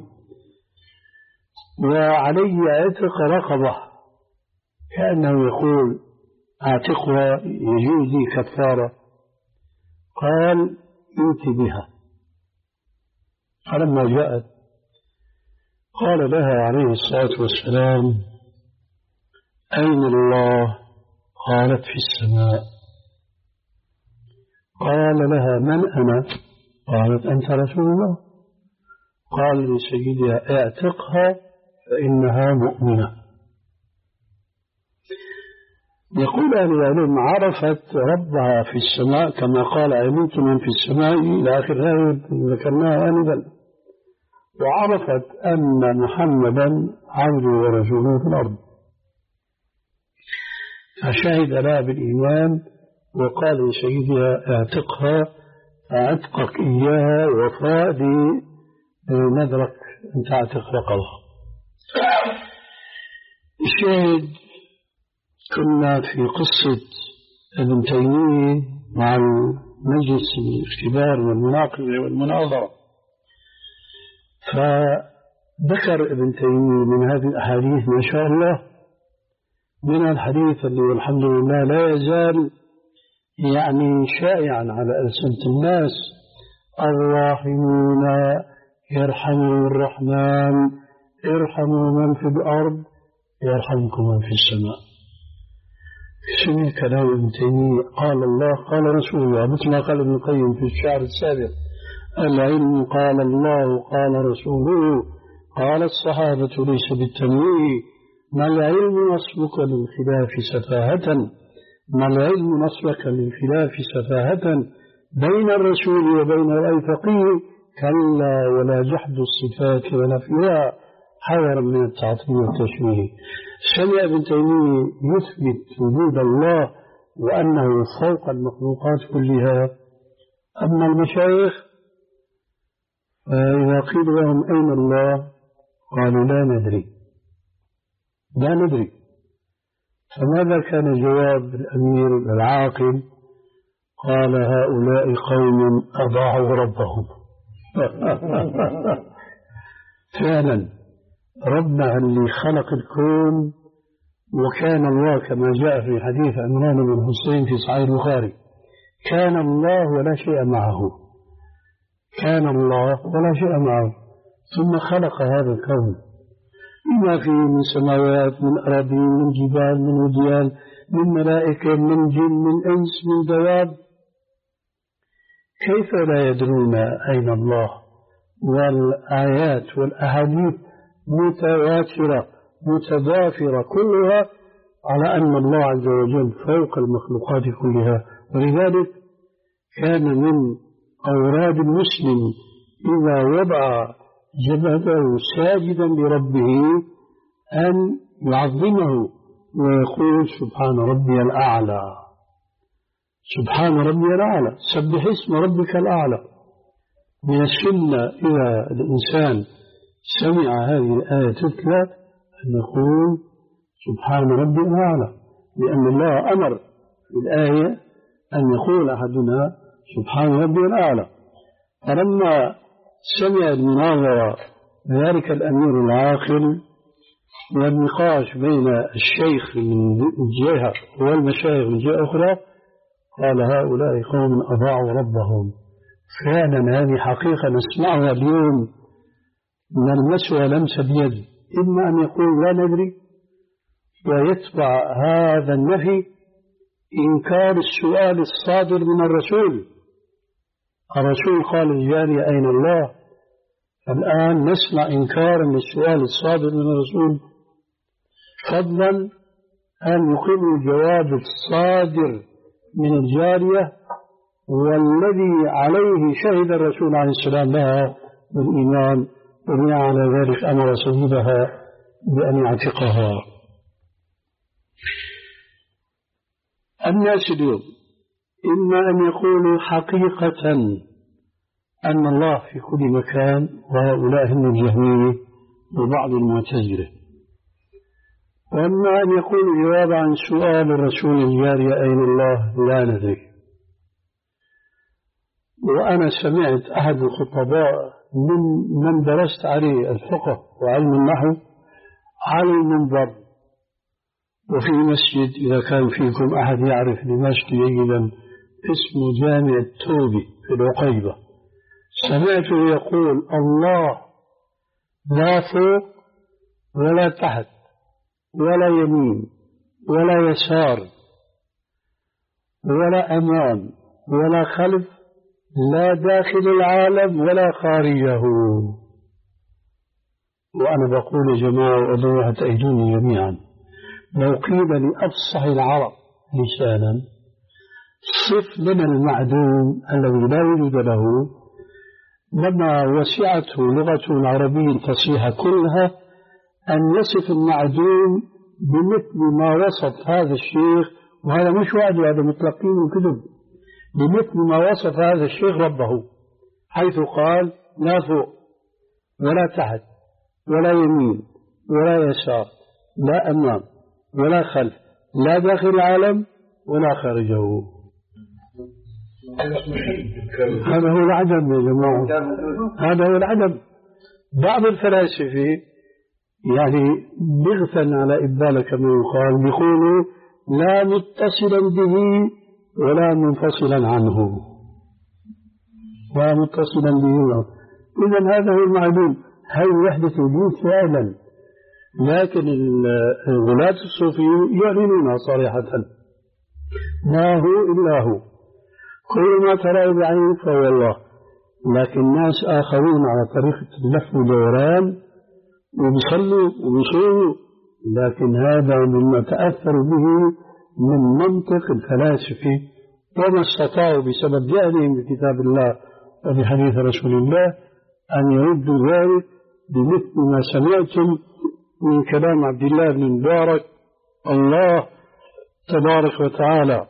وعلي عتق رقبة، كأنه يقول اعتقها يجوز لي كفارة. قال ائت بها. فلما جاءت قال لها عليه الصلاة والسلام: أين الله؟ قالت: في السماء. قال لها: من أنا؟ قالت: أنت رسول الله. قال لسيدها: اعتقها فإنها مؤمنة. يقول أهل العلم: عرفت ربها في السماء كما قال: علمت من في السماء إلى آخر الآية ذكرناها آنذا، وعرفت أن محمدا عبده ورسوله في الأرض، فشهد لها بالإيمان وقال لسيدها: اعتقها، فعتقك إياها وفاء لنذرك أن تعتق رقبها. الشاهد: كنا في قصة ابن تيمية مع المجلس الاختبار والمناقشة والمناظرة، فذكر ابن تيمية من هذه الأحاديث ما شاء الله، من الحديث اللي والحمد لله لا يزال يعني شائعا على ألسنة الناس: الراحمون يرحمهم الرحمن، ارحموا من في الأرض يرحمكم من في السماء. سمع كلام ابن تيمية: قال الله قال رسوله، مثل ما قال ابن القيم في الشعر السابق: العلم قال الله قال رسوله قال الصحابة ليس بالتمويه، ما العلم نصبك للخلاف سفاهة، ما العلم نصبك للخلاف سفاهة، بين الرسول وبين رأي فقيه، كلا ولا جحد الصفات ونفيها حذرا من التعطيل والتشبيه. سمع ابن تيمية يثبت وجود الله وأنه فوق المخلوقات كلها. أما المشايخ فإذا قيل لهم: أين الله؟ قالوا: لا ندري لا ندري. فماذا كان جواب الأمير العاقل؟ قال: هؤلاء قوم أضاعوا ربهم. فعلا ربنا اللي خلق الكون، وكان الله كما جاء في حديث عمران بن حسين في صحيح البخاري: كان الله ولا شيء معه، كان الله ولا شيء معه، ثم خلق هذا الكون بما فيه من سماوات، من أراضين، من جبال، من وديان، من ملائكة، من جن، من إنس، من دواب. كيف لا يدرون أين الله؟ والآيات والأحاديث متواترة متضافرة كلها على أن الله عز وجل فوق المخلوقات كلها. ولذلك كان من أوراد المسلم إذا وضع جبهته ساجدا لربه أن يعظمه ويقول: سبحان ربي الأعلى، سبحان ربي الأعلى، سبح اسم ربك الأعلى. من السنة إذا الإنسان سمع هذه الآية تتلى أن يقول: سبحان ربي الأعلى، لأن الله أمر في الآية أن يقول أحدنا: سبحان ربي الأعلى. فلما سمع المناظرة ذلك الأمير العاقل والنقاش بين الشيخ من جهة والمشايخ من جهة أخرى، قال: هؤلاء قوم أضاعوا ربهم. فعلا هذه حقيقة نسمعها اليوم، نلمسها لمس بيد، إما أن يقول لا ندري، ويتبع هذا النفي إنكار السؤال الصادر من الرسول. الرسول قال للجارية: أين الله؟ الآن نسمع إنكارا للسؤال الصادر من الرسول، فضلا أن يقيم الجواب الصادر من الجارية والذي عليه شهد الرسول عليه السلام لها بالإيمان، وبناء على ذلك أمر سيدها بأن يعتقها. الناس اليوم إما أن يقولوا حقيقة أن الله في كل مكان، وهؤلاء هم الجهمية وبعض المعتزلة، وأما أن يقولوا جواب عن سؤال الرسول الجارية: أين الله؟ لا ندري. وأنا سمعت أحد الخطباء من من درست عليه الفقه وعلم النحو على المنبر وفي مسجد، إذا كان فيكم أحد يعرف دمشق جيدا، اسمه جامع التوبي في العقيبة، سمعته يقول الله لا فوق ولا تحت ولا يمين ولا يسار ولا أمام ولا خلف، لا داخل العالم ولا خارجه. وأنا بقول يا جماعة والله تأيدوني جميعا، لو قيل لأفصح العرب لسانا صف لنا المعدوم الذي لا وجود له، لما وسعته لغته العربية الفصيحة كلها أن يصف المعدوم بمثل ما وصف هذا الشيخ، وهذا مش وعد، هذا مطلقين وكذب، بمثل ما وصف هذا الشيخ ربه، حيث قال لا فوق ولا تحت ولا يمين ولا يسار، لا أمام ولا خلف، لا داخل العالم ولا خارجه. هذا هو العدم يا جماعة، هذا هو العدم. بعض الفلاسفة يعني بغثا على إبالة كما يقال بيقولوا لا متصلا به ولا منفصلا عنه، لا متصلا به. إذن هذا هو المعلوم، هي وحدة الوجود فعلا، لكن الغلاة الصوفيين يعلنونها صريحة، ما هو إلا هو، كل ما ترى بعينك فهو الله. لكن ناس آخرون على طريقة اللف والدوران وبيصلوا وبيصوموا، لكن هذا مما تأثروا به من منطق الفلاسفة، وما استطاعوا بسبب جهلهم بكتاب الله وبحديث رسول الله أن يردوا ذلك بمثل ما سمعتم من كلام عبد الله بن مبارك: الله تبارك وتعالى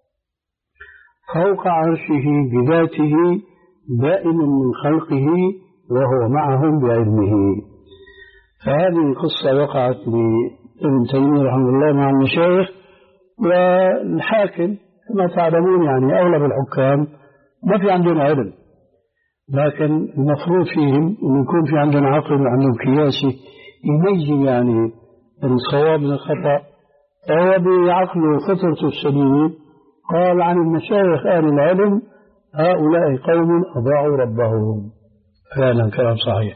فوق عرشه بذاته دائم من خلقه وهو معهم بعلمه. فهذه القصة وقعت لابن تيمية رحمه الله مع المشايخ، والحاكم كما تعلمون يعني أغلب الحكام ما في عندهم علم، لكن المفروض فيهم أن يكون في عندهم عقل وعندهم قياسي يميز يعني الصواب من الخطأ. فهو بعقله فطرته السليمة قال عن المشايخ أهل العلم: هؤلاء قوم أضاعوا ربهم. فعلا كلام صحيح.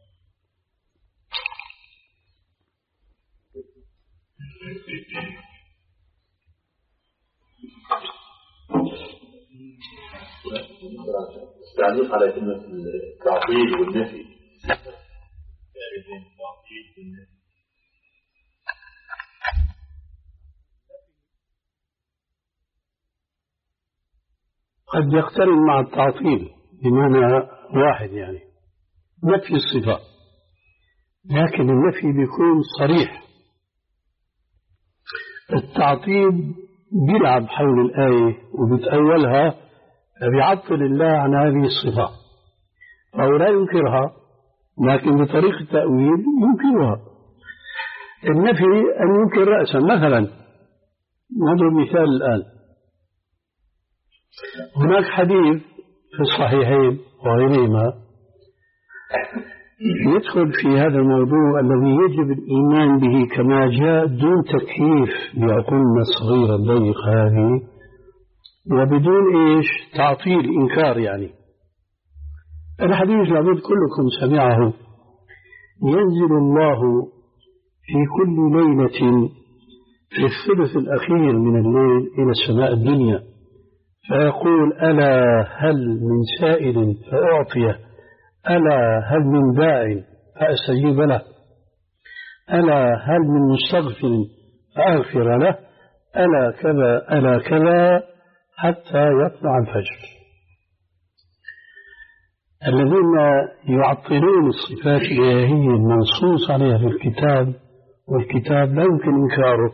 التعليق على كلمة التعطيل والنفي. التعطيل والنفي قد يقترن مع التعطيل بمعنى واحد، يعني نفي الصفات، لكن النفي بيكون صريح. التعطيل بيلعب حول الآية وبتأولها، بيعطل الله عن هذه الصفات، فهو لا ينكرها، لكن بطريقة التأويل ينكرها. النفي أن ينكر رأسا. مثلا نضرب مثال الآن، هناك حديث في الصحيحين وغيرهما يدخل في هذا الموضوع الذي يجب الإيمان به كما جاء دون تكييف بعقولنا الصغيرة الضيقة هذه، وبدون إيش تعطيل إنكار. يعني الحديث لابد كلكم سمعه: ينزل الله في كل ليلة في الثلث الأخير من الليل إلى السماء الدنيا فيقول: ألا هل من سائل فأعطيه، ألا هل من داع فأستجيب له، ألا هل من مستغفر فأغفر له، ألا كذا ألا كذا حتى يطلع الفجر. الذين يعطلون الصفات الإلهية المنصوص عليها في الكتاب، والكتاب لا يمكن إنكاره،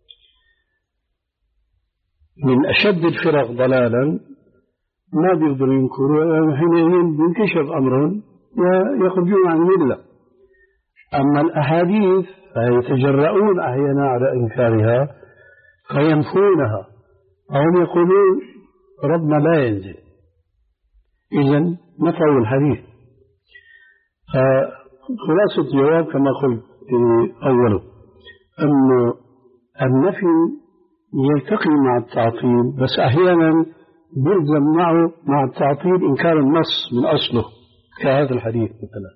من أشد الفرق ضلالا ما بيقدروا ينكروا، حينئذ ينكشف أمرهم ويخرجون عن الملة. أما الأحاديث فيتجرؤون أحيانا على إنكارها فينفونها، وهم يقولون ربنا لا ينزل، إذن نفعوا الحديث. فخلاصة الجواب كما قلت أوله أن النفي يلتقي مع التعطيل، بس أحيانا يلزم معه مع التعطيل إنكار النص من أصله كهذا الحديث مثلا،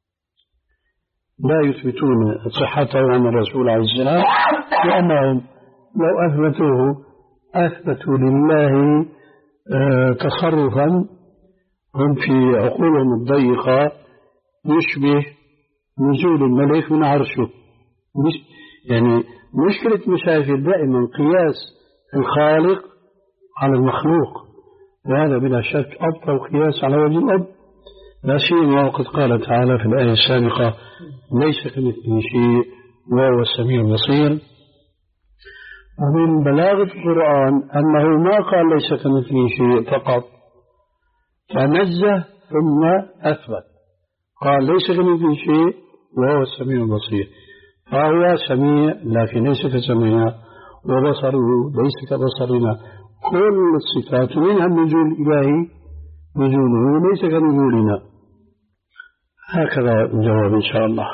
لا يثبتون صحته عن الرسول عليه السلام، لأنهم لو أثبتوه أثبتوا لله تصرفا هم في عقولهم الضيقة يشبه نزول الملك من عرشه. يعني مشكلة مشاكل دائما قياس الخالق على المخلوق، وهذا بلا شك أبطل قياس على وجه الأرض، لا سيما وقد قال تعالى في الآية السابقة ليس كمثله شيء وهو السميع البصير. ومن بلاغة القرآن أنه ما قال ليس كمثله شيء فقط فنزه ثم أثبت، قال ليس كمثله شيء وهو السميع البصير، فهو سميع لكن ليس كسميعنا، وبصره ليس كبصرنا، كل الصفات منها النزول الإلهي نزوله ليس كنزولنا. هكذا الجواب إن شاء الله.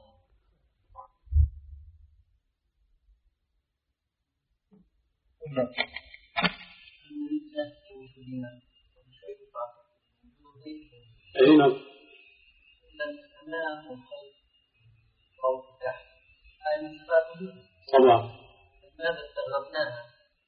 أين؟ طبعا. ماذا استغربناها؟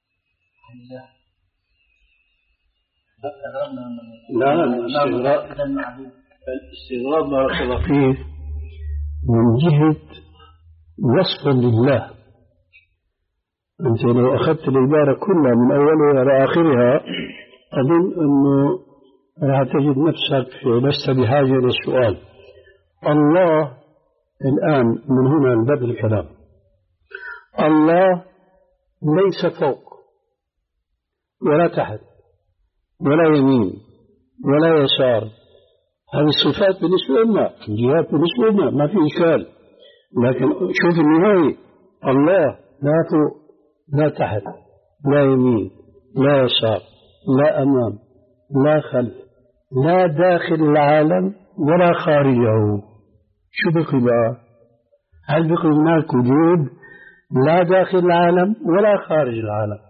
لا الاستغراب الاستغراب بارك الله فيه من جهة وصفا لله. أنت لو أخذت العبارة كلها من أولها إلى آخرها أظن أنه راح تجد نفسك لست بحاجة للسؤال. الله الآن من هنا بدء الكلام، الله ليس فوق ولا تحت ولا يمين ولا يسار، هذه الصفات بالنسبة لنا، الجهات بالنسبة لنا ما في إشكال، لكن شوف النهاية، الله لا فوق لا تحت لا يمين لا يسار لا أمام لا خلف لا داخل العالم ولا خارجه. شو بقي بقى؟ هل بقي هناك وجود لا داخل العالم ولا خارج العالم؟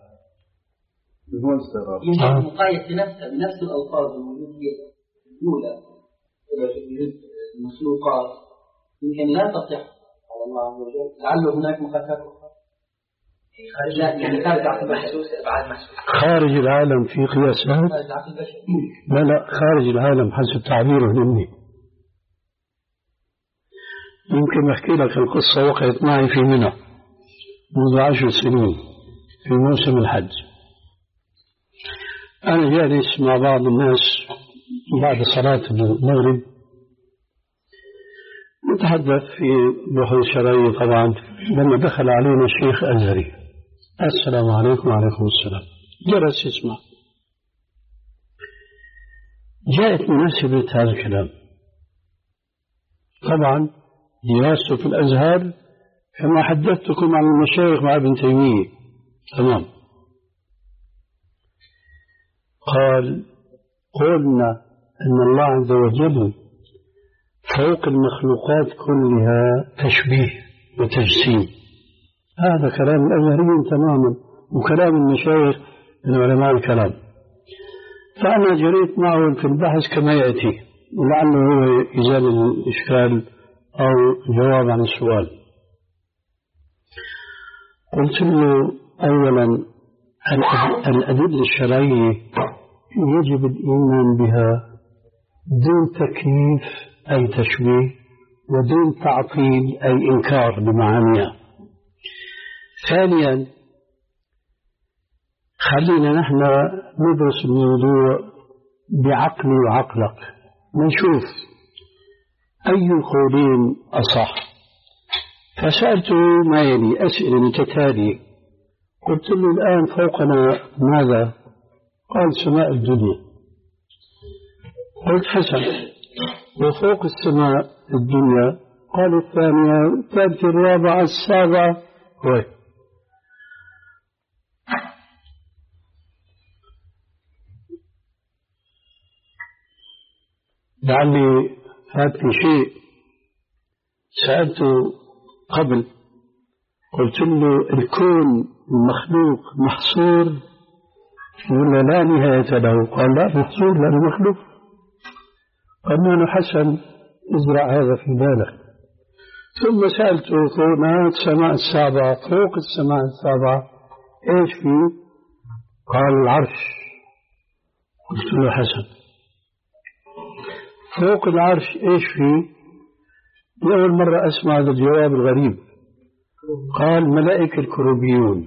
يمكن مقايس بنفسه بنفس الألفاظ الوجودية الأولى وجود المخلوقات يمكن لا تصح على الله عز وجل، لعله هناك مخالفات أخرى خارج يعني خارج عقل محسوس بعد محسوس خارج العالم في قياسات. لا لا خارج العالم حسب تعبيره مني. يمكن أحكي لك القصة وقعت معي في منى منذ عشر سنين في موسم الحج. أنا جالس مع بعض الناس بعد صلاة المغرب نتحدث في بحوث شرعية طبعا، لما دخل علينا الشيخ أزهري السلام عليكم وعليكم السلام، جلس يسمع. جاءت مناسبة هذا الكلام، طبعا دراسته في الأزهر كما حدثتكم عن المشايخ مع ابن تيمية تمام. قال قلنا أن الله عز وجل فوق المخلوقات كلها تشبيه وتجسيم. هذا كلام الأزهريين تماما وكلام المشايخ من علماء الكلام. فأنا جريت معه في البحث كما يأتي ولعله هو يزال الإشكال أو جواب عن السؤال. قلت له أولا الأدلة الشرعية يجب الإيمان بها دون تكييف أي تشبيه ودون تعطيل أي إنكار بمعانيها. ثانيا خلينا نحن ندرس الموضوع بعقلي وعقلك، نشوف أي القولين أصح. فسألته ما يلي أسئلة متتالية. قلت له الآن فوقنا ماذا؟ قال سماء الدنيا. قلت حسن، وفوق السماء الدنيا؟ قال الثانية الثالثة الرابعة السابعة. هو لعلي فات في شيء سألته قبل، قلت له الكون المخلوق محصور ولا لا نهاية له؟ قال لا، مقصود لأنه مخلوق. قال له حسن، ازرع هذا في بالك. ثم سألته هناك السماء السابعة، فوق السماء السابعة ايش فيه؟ قال العرش. قلت له حسن، فوق العرش ايش فيه؟ لأول مرة أسمع هذا الجواب الغريب. قال ملائكة الكروبيون.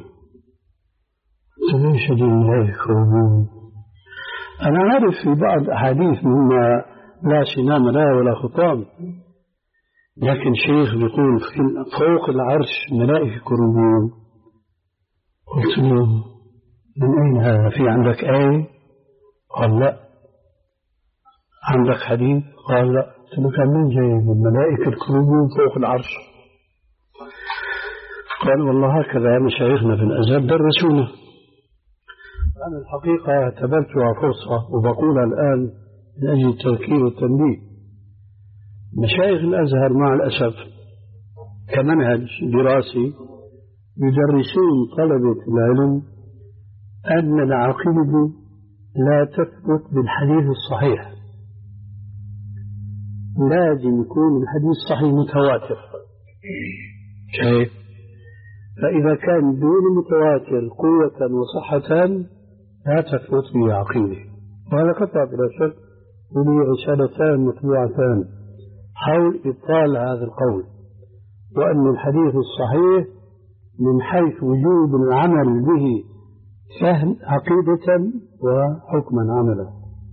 ليش هذه الملائكة الكروبيون؟ أنا أعرف في بعض أحاديث مما لا سنام لا ولا خطام، لكن شيخ بيقول فوق العرش ملائكة كروبيون. قلت له من أين هذا؟ في عندك آية؟ قال لا. عندك حديث؟ قال لا. قلت له كان من جايب الملائكة الكروبيون فوق العرش؟ قال والله هكذا مشايخنا في الأزهر درسونا. أنا الحقيقة اعتبرتها فرصة وبقولها الآن من أجل التذكير والتنبيه. مشايخ الأزهر مع الأسف كمنهج دراسي يدرسون طلبة العلم أن العقيدة لا تثبت بالحديث الصحيح، لازم يكون الحديث الصحيح متواتر. كيف؟ فإذا كان دون متواتر قوة وصحة لا تثبت به عقيدة. وهذا قطع بلا شك، ولي رسالتان مطبوعتان حول إبطال هذا القول، وأن الحديث الصحيح من حيث وجوب العمل به سهل عقيدة وحكما عملا.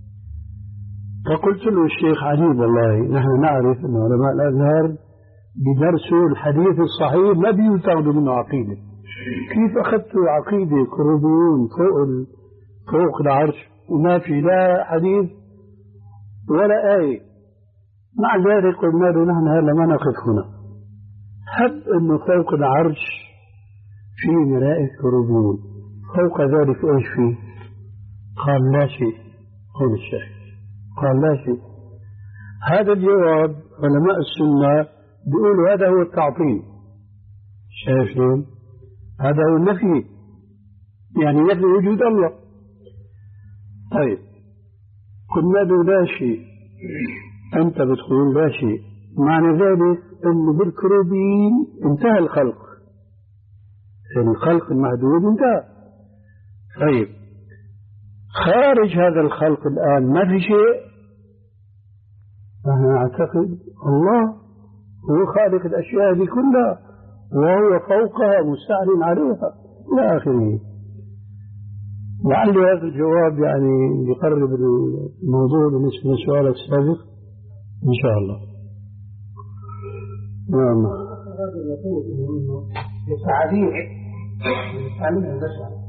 فقلت له الشيخ عجيب والله، نحن نعرف أن علماء الأزهر بدرسوا الحديث الصحيح ما بيتاخذوا منه عقيدة. كيف أخذتوا عقيدة كروبيون فوق فوق العرش وما في لا حديث ولا آية؟ مع ذلك قلنا له نحن هلا ما نقف هنا، حب أنه فوق العرش في ملائكة كروبيون، فوق ذلك إيش فيه؟ قال لا شيء. قول الشيخ قال لا شيء. هذا الجواب علماء السنة بيقولوا هذا هو التعطيل. شايف شلون؟ هذا هو النفي، يعني نفي وجود الله. طيب قلنا له لا شيء، أنت بتقول لا شيء، معنى ذلك أنه بالكروبين انتهى الخلق، الخلق المحدود انتهى. طيب خارج هذا الخلق الآن ما في شيء. أنا أعتقد الله هو خالق الأشياء دي كلها وهو فوقها مستعلن عليها إلى آخره. لعل هذا الجواب يعني يقرب الموضوع بالنسبة للسؤال السابق إن شاء الله. نعم. التعابير تعلمها البشر.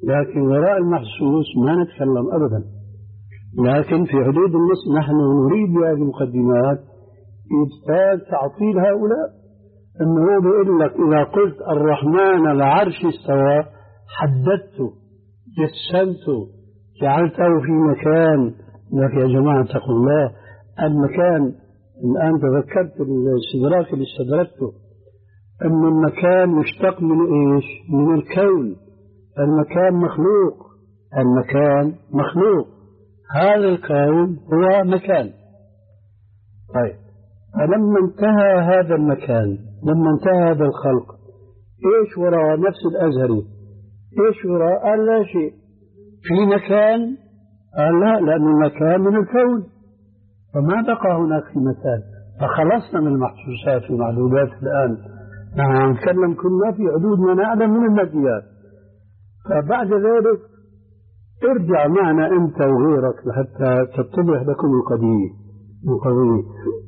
لكن وراء المحسوس ما نتكلم أبدا. لكن في حدود النص نحن نريد بهذه المقدمات إبطال تعطيل هؤلاء، أنه بيقول لك إذا قلت الرحمن العرش استوى حددته جسمته جعلته في مكان. لك يا جماعة اتقوا الله، المكان الآن تذكرت الاستدراك اللي استدركته أن المكان مشتق من إيش؟ من الكون. المكان مخلوق، المكان مخلوق، هذا الكون هو مكان. طيب فلما انتهى هذا المكان، لما انتهى هذا الخلق، ايش وراء نفس الأزهري؟ ايش وراء؟ قال لا شيء في مكان. قال لا، لأن المكان من الكون، فما بقى هناك في مكان. فخلصنا من المحسوسات والمعدودات. الآن نحن نتكلم كلنا في حدود ما نعلم من الماديات. فبعد ذلك ارجع معنا أنت وغيرك حتى تتضح لكم القضية. القضية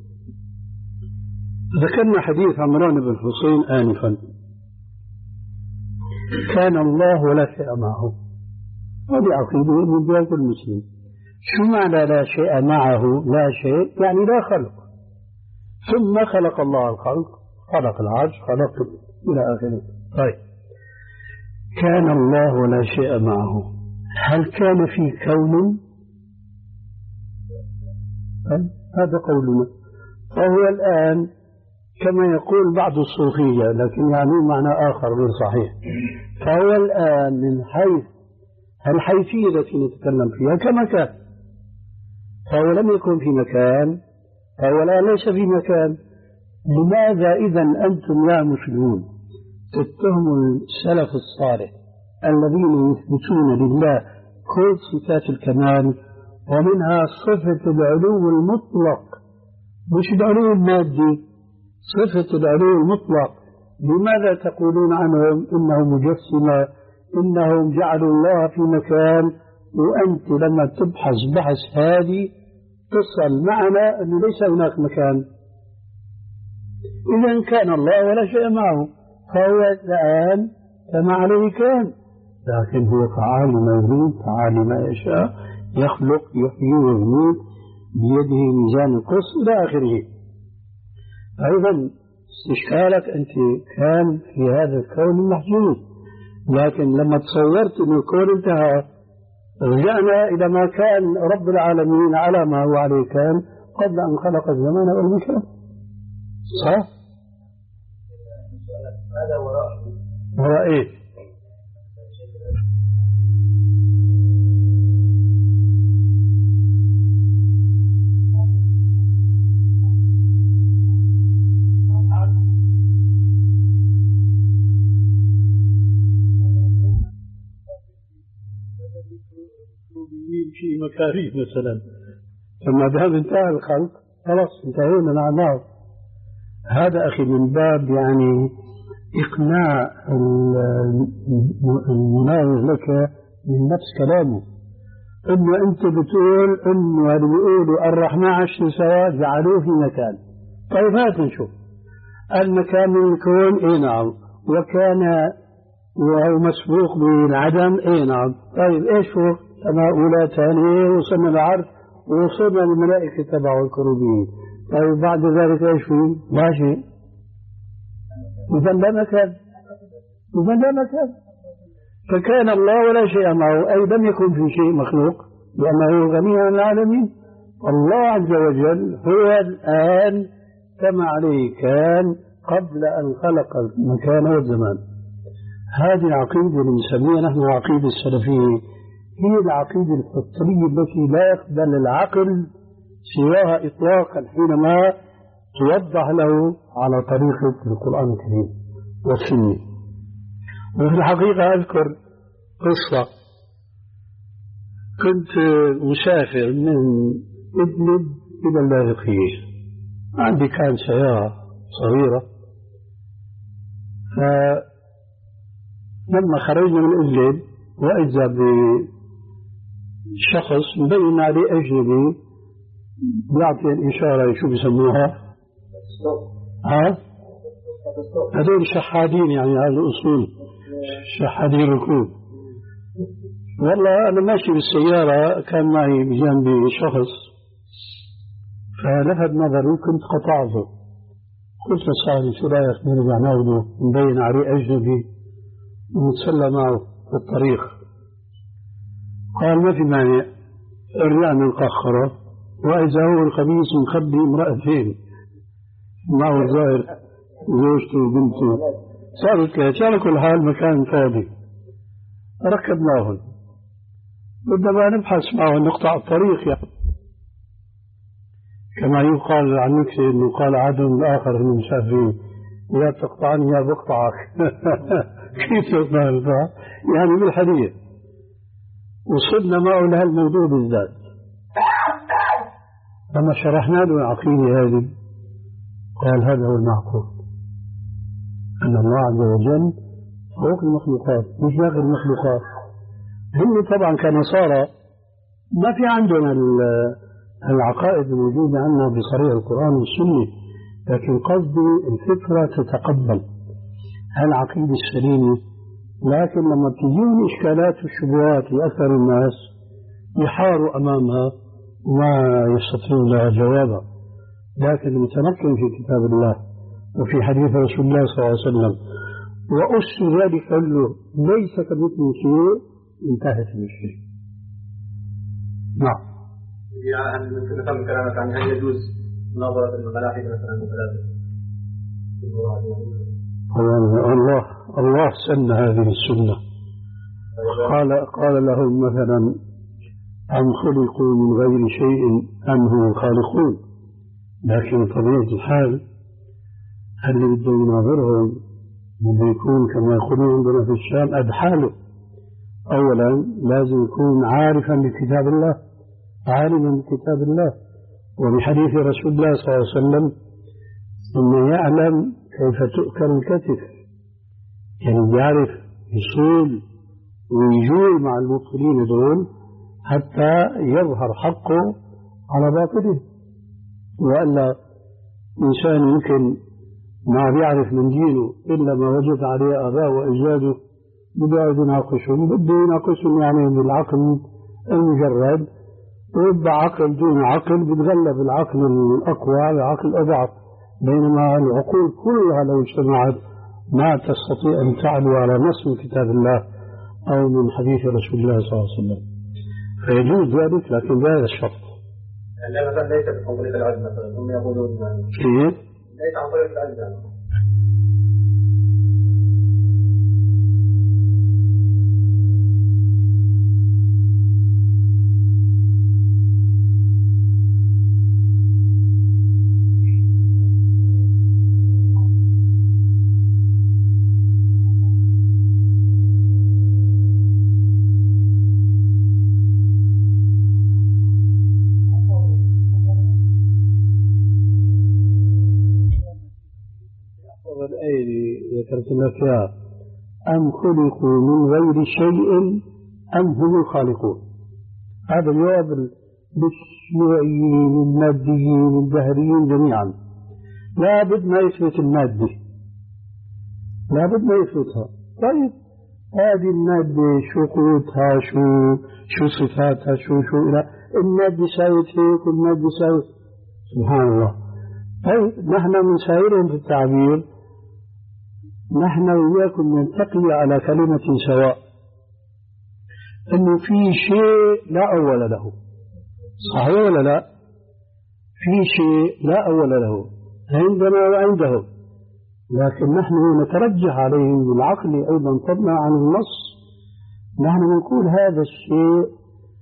ذكرنا حديث عمران بن حسين آنفا، كان الله ولا شيء معه. هذه عقيدة من جهة المسلم. شو معنى لا شيء معه؟ لا شيء يعني لا خلق، ثم خلق الله الخلق، خلق العرش، خلق إلى آخره. طيب كان الله ولا شيء معه، هل كان في كون؟ هذا قولنا. فهو الآن كما يقول بعض الصوفية، لكن يعني معنى آخر غير صحيح. فهو الآن من حيث الحيثية التي نتكلم فيها كمكان، فهو لم يكن في مكان، فهو الآن ليس في مكان. لماذا إذن أنتم يا مسلمون تتهموا السلف الصالح الذين يثبتون لله كل صفات الكمال، ومنها صفة العلو المطلق، مش العلو المادي، صفة العلو المطلق؟ لماذا تقولون عنهم إنهم مجسمة، إنهم جعلوا الله في مكان، وأنت لما تبحث بحث هذه تصل معنا أنه ليس هناك مكان؟ إذا كان الله ولا شيء معه، فهو الآن كما عليه كان، لكن هو فعال ما يريد، فعال ما يشاء، يخلق يحيي ويميت بيده ميزان القسط إلى آخره. أيضا استشكالك أنت كان في هذا الكون المحجوز، لكن لما تصورت أن الكون انتهى رجعنا إلى ما كان رب العالمين على ما هو عليه كان قبل أن خلق الزمان والمكان. صح؟ هذا وراء وراء إيه؟ في مكاريه مثلا، فما دام انتهى الخلق خلاص انتهينا معناه. هذا أخي من باب يعني إقناع المناظر لك من نفس كلامه، إنه أنت بتقول إنه اللي بيقولوا الرحمن عشر سواء جعلوه في مكان. طيب هات نشوف المكان من الكون. إيه نعم. وكان وهو مسبوق بالعدم. إيه نعم. طيب إيش فوق؟ سماء أولى ثانية، وصلنا العرش، ووصلنا للملائكة تبع الكروبيين. طيب بعد ذلك إيش فيه؟ لا شيء. إذا لا مكان، إذا لا مكان. فكان الله ولا شيء معه، أي لم يكن في شيء مخلوق، لأنه غني عن العالمين. الله عز وجل هو الآن كما عليه كان قبل أن خلق المكان والزمان. هذه العقيدة اللي نسميها نحن العقيدة السلفية هي العقيدة الفطرية التي لا يقبل العقل سواها إطلاقا حينما توضح له على طريقة القرآن الكريم والسنة. وفي الحقيقة أذكر قصة، كنت مسافر من إدلب إلى اللاذقية، عندي كان سيارة صغيرة، فلما خرجنا من إدلب وإذا بشخص مبين عليه أجنبي بيعطي الإشارة شو بيسموها؟ ها؟ هذول شحادين، يعني هذا أصول شحادين ركوب. والله أنا ماشي بالسيارة كان معي بجانبي شخص فلفت نظري كنت قطعته، قلت لصاحبي شو رأيك نرجع ناخده نبين عليه أجنبي ونتسلى معه في الطريق؟ قال ما في مانع. رجعنا القاخرة وإذا هو القميص مخبي امرأتين معه الظاهر زوجته وبنته، صارت كذا. على كل حال مكان فاضي ركبناهم، بدنا نبحث معه نقطع الطريق يعني. كما يقال عن نفسه انه قال عدو الاخر من المسافرين يا تقطعني يا بقطعك. كيف تقطع البعض يعني بالحديث. وصلنا معه لهالموضوع بالذات، لما شرحنا له العقيدة هذه قال هذا هو المعقول، أن الله عز وجل فوق المخلوقات مش داخل المخلوقات. هم طبعا كنصارى ما في عندنا العقائد الموجودة عندنا بصريح القرآن والسنة، لكن قصدي الفكرة تتقبل هالعقيدة السليمة. لكن لما تجيهم إشكالات والشبهات لأكثر الناس يحاروا أمامها وما يستطيعون لها جوابا. لكن المتمكن في كتاب الله وفي حديث رسول الله صلى الله عليه وسلم وأس ذلك كله ليس كمثله شيء انتهت المشكلة. نعم. يعني ممكن نفهم كلامك عن هل يجوز نظرة الملاحدة مثلا ثلاثة؟ الله الله سن هذه السنة، قال قال لهم مثلا أم خلقوا من غير شيء أم هم الخالقون. لكن طبيعة الحال اللي بده يناظرهم بده يكون كما يقولون عندنا في الشام أدحاله. أولا لازم يكون عارفا بكتاب الله، عالما بكتاب الله وبحديث رسول الله صلى الله عليه وسلم، ثم يعلم كيف تؤكل الكتف، يعني يعرف يصول ويجول مع المبطلين دول حتى يظهر حقه على باطله. وإلا إنسان يمكن ما بيعرف من دينه إلا ما وجد عليه آباء وأجداده بده يناقشهم، بده يناقشهم يعني بالعقل المجرد، ويبقى عقل دون عقل بتغلب العقل الأقوى على عقل الأضعف. بينما العقول كلها لو اجتمعت ما تستطيع أن تعلو على نص من كتاب الله أو من حديث رسول الله صلى الله عليه وسلم، فيجوز ذلك لكن بهذا الشرط. يعني مثلا ليس عن طريق العلم، مثلا هم يقولون كيف؟ ليس عن طريق العلم. ذكرت لك يا أم خلقوا من غير شيء أم هم الخالقون. هذا الجواب بالشيوعيين الماديين الدهريين جميعا. لا بد ما يثبت المادة، لا بد ما يثبتها. طيب هذه المادة شو قوتها، شو شو صفاتها، شو شو إلى المادة ساوت هيك والمادة ساوت، سبحان الله. طيب نحن من سائرهم في التعبير نحن وياكم نلتقي على كلمة سواء، أنه في شيء لا أول له، صحيح ولا لا؟ في شيء لا أول له عندنا وعندهم، لكن نحن نترجح عليه بالعقل أيضا فضلا عن النص. نحن نقول هذا الشيء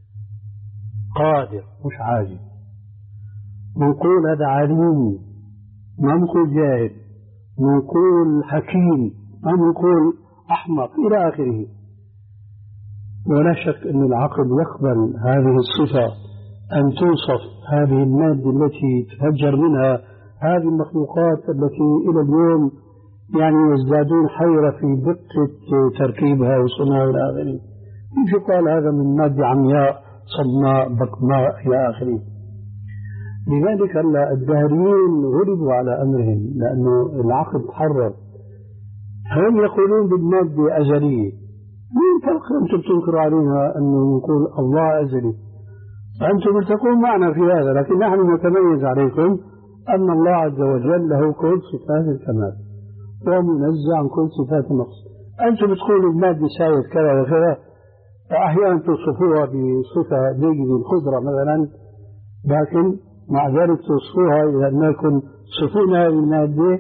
قادر مش عاجز، نقول هذا عليم ما نقول جاهل، نقول حكيم ما نقول أحمق إلى آخره. ولا شك أن العقل يقبل هذه الصفة أن توصف هذه المادة التي تفجر منها هذه المخلوقات التي إلى اليوم يعني يزدادون حيرة في دقة تركيبها وصناعها إلى آخره. كيف يقال هذا من مادة عمياء صدماء بكماء إلى آخره؟ لذلك الدهريين غلبوا على أمرهم لأنه العقل تحرر. هم يقولون بالمادة أزلية، مين فرق أنتم تنكروا علينا أنه نقول الله أزلي؟ أنتم تكون معنا في هذا، لكن نحن نتميز عليكم أن الله عز وجل له كل صفات الكمال ومنزع عن كل صفات النقص. أنتم تقولوا المادة ساوت كذا وكذا، أحيانا تصفوها بصفة جيدة القدرة مثلا، لكن مع ذلك تصفوها إذا أنكم تصفون هذه المادة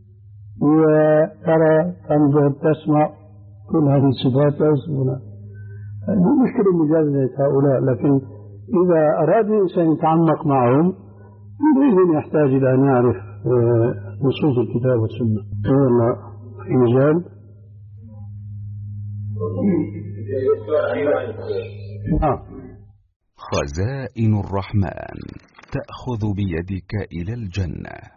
وترى تنظر تسمع كل هذه الصفات لا يصفونها. مو مشكلة مجازة هؤلاء، لكن إذا أراد الإنسان يتعمق معهم يريد أن يحتاج إلى أن يعرف نصوص الكتاب والسنة. والله في مجال آه. خزائن الرحمن تأخذ بيدك إلى الجنة.